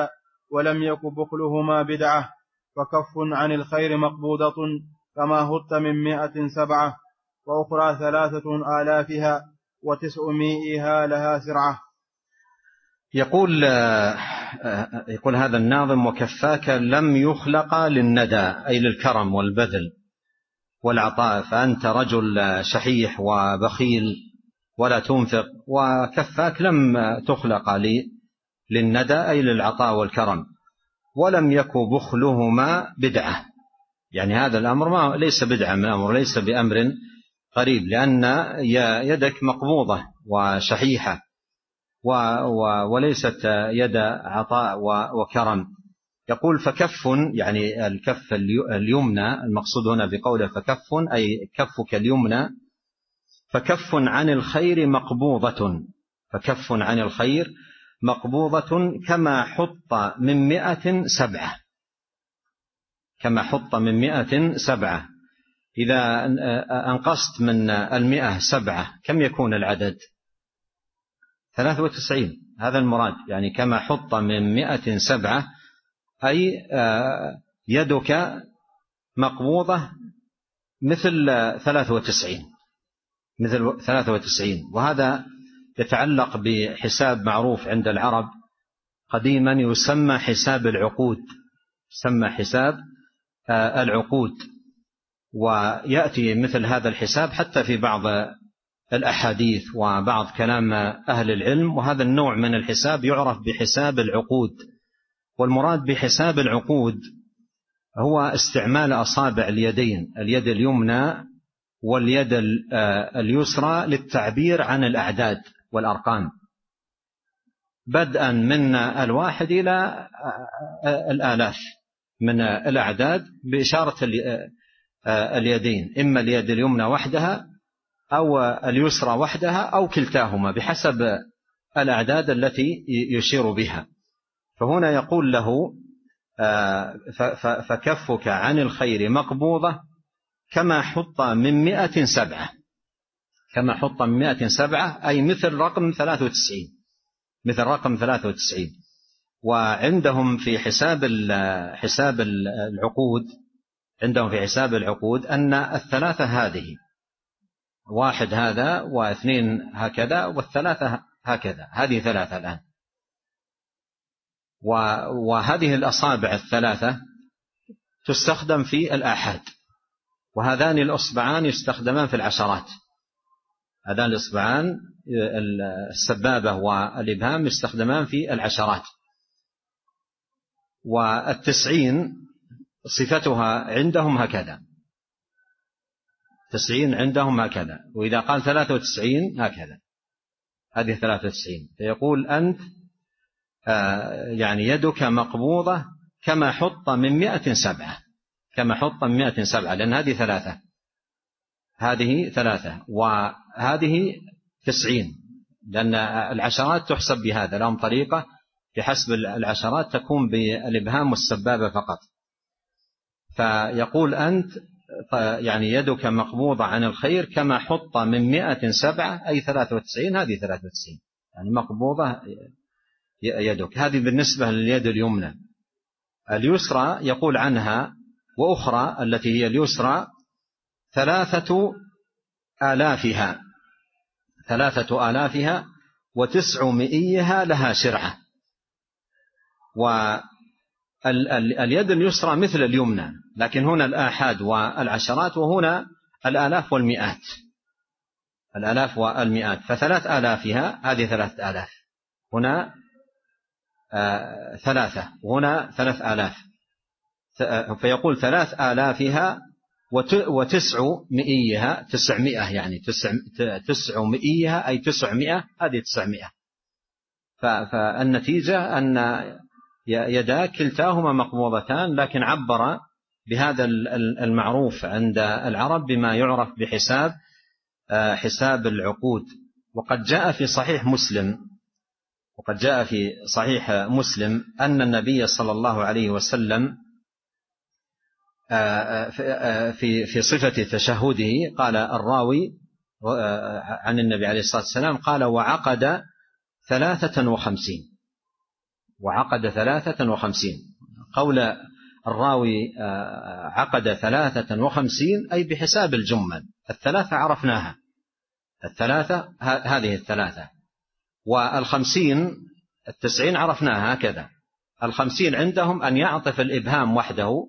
ولم يك بخلهما بدعة. فكف عن الخير مقبوضة كما هط من مائة سبعة، وأخرى ثلاثة آلافها وتسعمائها لها سرعة. يقول يقول هذا الناظم: وكفاك لم يخلق للندى، أي للكرم والبذل والعطاء، فأنت رجل شحيح وبخيل ولا تنفق، وكفاك لم تخلق للندى أي للعطاء والكرم، ولم يك بخلهما بدعة. يعني هذا الأمر ما ليس بدعة من الأمر، ليس بأمر قريب، لأن يدك مقبوضة وشحيحة وليست يد عطاء وكرم. يقول فكف، يعني الكف اليمنى، المقصود هنا بقوله فكف أي كفك اليمنى، فكف عن الخير مقبوضة، فكف عن الخير مقبوضة كما حط من مئة سبعة، كما حط من مئة سبعة. إذا أنقصت من المئة سبعة كم يكون العدد؟ ثلاثة وتسعين، هذا المراد. يعني كما حط من مئة سبعة أي يدك مقبوضة مثل ثلاثة وتسعين، مثل ثلاثة وتسعين. وهذا يتعلق بحساب معروف عند العرب قديما يسمى حساب العقود، يسمى حساب العقود. ويأتي مثل هذا الحساب حتى في بعض الأحاديث وبعض كلام أهل العلم، وهذا النوع من الحساب يعرف بحساب العقود. والمراد بحساب العقود هو استعمال أصابع اليدين، اليد اليمنى واليد اليسرى، للتعبير عن الأعداد والأرقام، بدءا من الواحد إلى الآلاف من الأعداد، بإشارة اليدين، إما اليد اليمنى وحدها أو اليسرى وحدها أو كلتاهما، بحسب الأعداد التي يشير بها. فهنا يقول له فكفك عن الخير مقبوضة كما حط من مئة سبعة، كما حط من مئة سبعة أي مثل رقم ثلاثة وتسعين، مثل رقم ثلاثة وتسعين. وعندهم في حساب حساب العقود، عندهم في حساب العقود أن الثلاثة هذه، واحد هذا واثنين هكذا والثلاثة هكذا، هذه ثلاثة الآن. وهذه الأصابع الثلاثة تستخدم في الآحاد، وهذان الأصبعان يستخدمان في العشرات، هذان الأصبعان السبابة والإبهام يستخدمان في العشرات. والتسعين صفتها عندهم هكذا، تسعين عندهم هكذا، وإذا قال ثلاثة وتسعين هكذا، هذه ثلاثة وتسعين. فيقول أنت آه يعني يدك مقبوضة كما حط من مئة سبعة، كما حط من مئة سبعة، لأن هذه ثلاثة، هذه ثلاثة وهذه تسعين، لأن العشرات تحسب بهذا، لهم طريقة بحسب العشرات تكون بالإبهام والسبابة فقط. فيقول أنت يعني يدك مقبوضة عن الخير كما حط من مئة سبعة أي ثلاثة وتسعين، هذه ثلاثة وتسعين، يعني مقبوضة يدك. هذه بالنسبة لليد اليمنى. اليسرى يقول عنها وأخرى التي هي اليسرى ثلاثة آلافها، ثلاثة آلافها وتسعمائيها لها شرعة. واليد اليسرى مثل اليمنى، لكن هنا الآحاد والعشرات، وهنا الآلاف والمئات، الآلاف والمئات. فثلاث آلافها هذه ثلاث آلاف، هنا آه ثلاثة، وهنا ثلاث آلاف. فيقول ثلاث آلافها وتسعمائيها، تسعمائة يعني تسعمائيها أي تسعمائة، هذه تسعمائة. فالنتيجة أن يدا كلتاهما مقبوضتان، لكن عبر بهذا المعروف عند العرب بما يعرف بحساب حساب العقود. وقد جاء في صحيح مسلم، وقد جاء في صحيح مسلم أن النبي صلى الله عليه وسلم في في صفة تشهده قال الراوي عن النبي عليه الصلاة والسلام قال وعقد ثلاثة وخمسين، وعقد ثلاثة وخمسين. قول الراوي عقد ثلاثة وخمسين أي بحساب الجمل، الثلاثة عرفناها، الثلاثة هذه الثلاثة، والخمسين التسعين عرفناها هكذا. الخمسين عندهم أن يعطف الإبهام وحده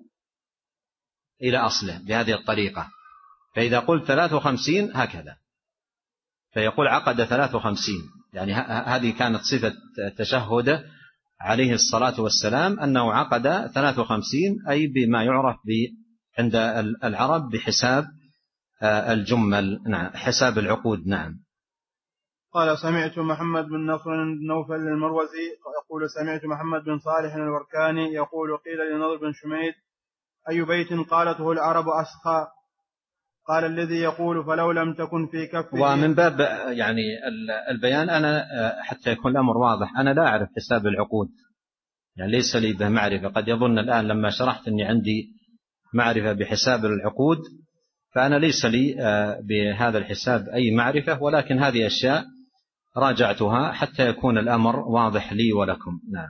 إلى أصله بهذه الطريقة، فإذا قلت ثلاث وخمسين هكذا، فيقول عقد ثلاث وخمسين، يعني هذه كانت صفة تشهد عليه الصلاة والسلام أنه عقد ثلاث وخمسين، أي بما يعرف عند العرب بحساب الجمل، نعم، حساب العقود. نعم. قال سمعت محمد بن نصر بن نوفل المروزي يقول سمعت محمد بن صالح الوركاني يقول قيل لنضر بن شميد أي بيت قالته العرب أسخى؟ قال الذي يقول فلو لم تكن في كفه. ومن باب يعني البيان، أنا حتى يكون الأمر واضح، أنا لا أعرف حساب العقود، يعني ليس لي به معرفة. قد يظن الآن لما شرحت أني عندي معرفة بحساب العقود، فأنا ليس لي بهذا الحساب أي معرفة، ولكن هذه أشياء راجعتها حتى يكون الأمر واضح لي ولكم. نعم.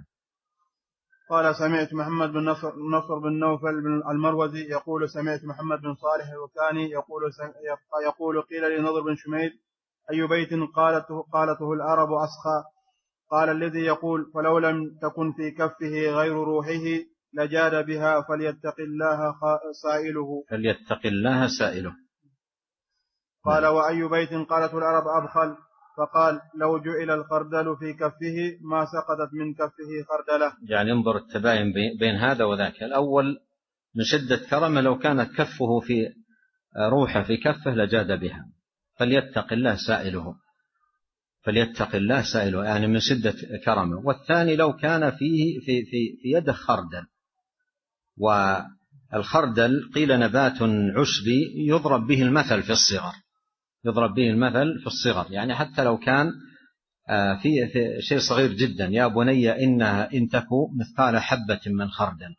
قال سمعت محمد بن نصر, نصر بن نوفل بن المروزي يقول سمعت محمد بن صالح الوكاني يقول يقول قيل لنضر بن شميد أي بيت قالته, قالته العرب أسخى؟ قال الذي يقول فلو لم تكن في كفه غير روحه لجاد بها فليتق الله سائله. فليتق الله سائله. قال وأي بيت قالته العرب أبخل؟ فقال لو جعل الخردل في كفه ما سقطت من كفه خردله. يعني انظر التباين بين هذا وذاك. الأول من شدة كرمه لو كانت كفه في روحه في كفه لجاد بها، فليتق الله سائله، فليتق الله سائله يعني من شدة كرمه. والثاني لو كان فيه في, في, في يده خردل، والخردل قيل نبات عشبي يضرب به المثل في الصغر، يضرب به المثل في الصغر، يعني حتى لو كان في, في شيء صغير جدا، يا بني إنها إن تكو مثقال حبة من خردل،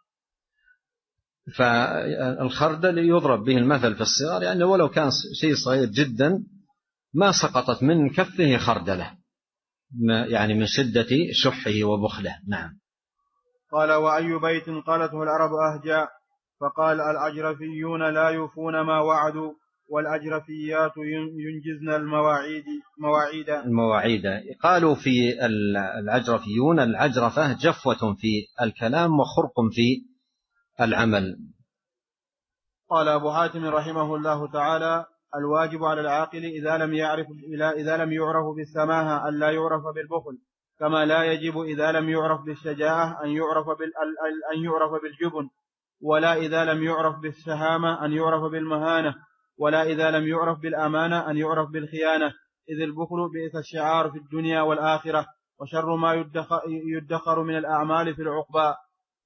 فالخردل يضرب به المثل في الصغر، يعني ولو كان شيء صغير جدا ما سقطت من كفه خردله، يعني من شدة شحه وبخله. نعم. قال وأي بيت قالته العرب أهجى؟ فقال الأجرفيون لا يوفون ما وعدوا والأجرفيات ينجزن المواعيد مواعيد المواعيد. قالوا في الأجرفيون العجرفة جفوة في الكلام وخرق في العمل. قال أبو حاتم رحمه الله تعالى الواجب على العاقل إذا لم يعرف إذا لم يعرف بالسماحة أن لا يعرف بالبخل، كما لا يجب إذا لم يعرف بالشجاعة أن يعرف أن يعرف بالجبن، ولا إذا لم يعرف بالشهامة أن يعرف بالمهانة، ولا إذا لم يعرف بالأمانة أن يعرف بالخيانة، إذ البخل بئس الشعار في الدنيا والآخرة، وشر ما يدخر من الأعمال في العقبى.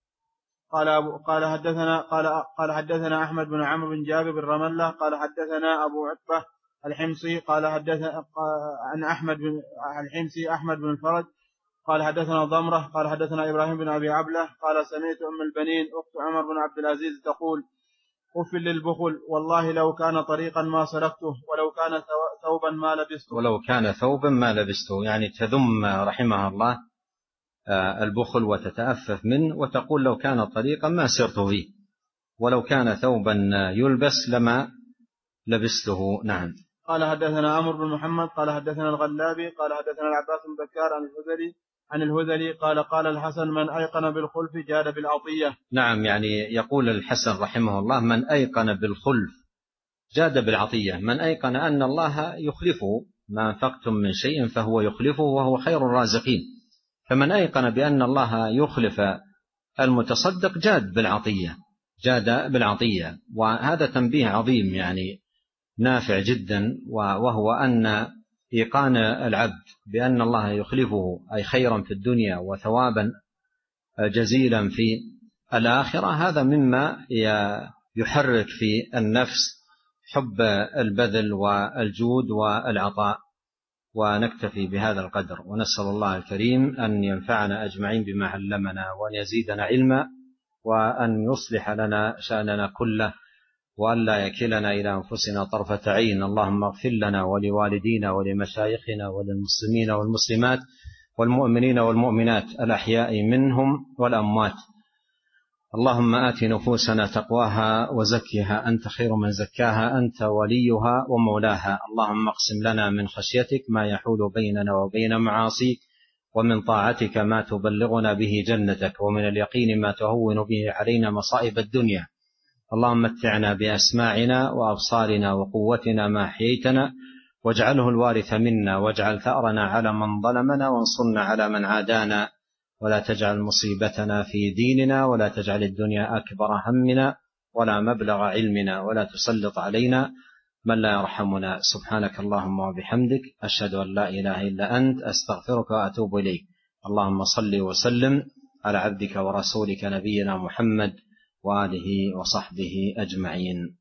قال قال حدثنا قال قال حدثنا أحمد بن عمرو بن جابر بن رملة قال حدثنا أبو عتبة الحمصي قال حدثنا عن أحمد بن الحمصي أحمد بن الفرج قال حدثنا ضمرة قال حدثنا إبراهيم بن أبي عبلة قال سمعت أم البنين أخت عمر بن عبد العزيز تقول أف للبخل والله لو كان طريقا ما سلكته ولو كان ثوبا ما لبسته. ولو كان ثوبا ما لبسته، يعني تذم رحمها الله البخل وتتأفف منه، وتقول لو كان طريقا ما سرت فيه، ولو كان ثوبا يلبس لما لبسته. نعم. قال حدثنا عمرو بن محمد قال حدثنا الغلابي قال حدثنا العباس بن بكار عن الهذلي عن الهذلي قال قال الحسن من أيقن بالخلف جاد بالعطية. نعم، يعني يقول الحسن رحمه الله من أيقن بالخلف جاد بالعطية، من أيقن أن الله يخلفه، ما أنفقتم من شيء فهو يخلفه وهو خير الرازقين، فمن أيقن بأن الله يخلف المتصدق جاد بالعطية، جاد بالعطية. وهذا تنبيه عظيم يعني نافع جدا، وهو أن إيقان العبد بأن الله يخلفه أي خيرا في الدنيا وثوابا جزيلا في الآخرة، هذا مما يحرك في النفس حب البذل والجود والعطاء. ونكتفي بهذا القدر، ونسأل الله الكريم أن ينفعنا أجمعين بما علمنا، وأن يزيدنا علما، وأن يصلح لنا شأننا كله، وأن لا يكلنا إلى أنفسنا طرفة عين. اللهم اغفر لنا ولوالدينا ولمشايخنا وللمسلمين والمسلمات والمؤمنين والمؤمنات الأحياء منهم والأموات. اللهم آت نفوسنا تقواها وزكها أنت خير من زكاها أنت وليها ومولاها. اللهم اقسم لنا من خشيتك ما يحول بيننا وبين معاصيك، ومن طاعتك ما تبلغنا به جنتك، ومن اليقين ما تهون به علينا مصائب الدنيا. اللهم متعنا بأسماعنا وأبصارنا وقوتنا ما أحييتنا، واجعله الوارث منا، واجعل ثأرنا على من ظلمنا، وانصرنا على من عادانا، ولا تجعل مصيبتنا في ديننا، ولا تجعل الدنيا أكبر همنا ولا مبلغ علمنا، ولا تسلط علينا من لا يرحمنا. سبحانك اللهم وبحمدك، أشهد أن لا إله إلا أنت، أستغفرك وأتوب إليك. اللهم صل وسلم على عبدك ورسولك نبينا محمد وآله وصحبه أجمعين.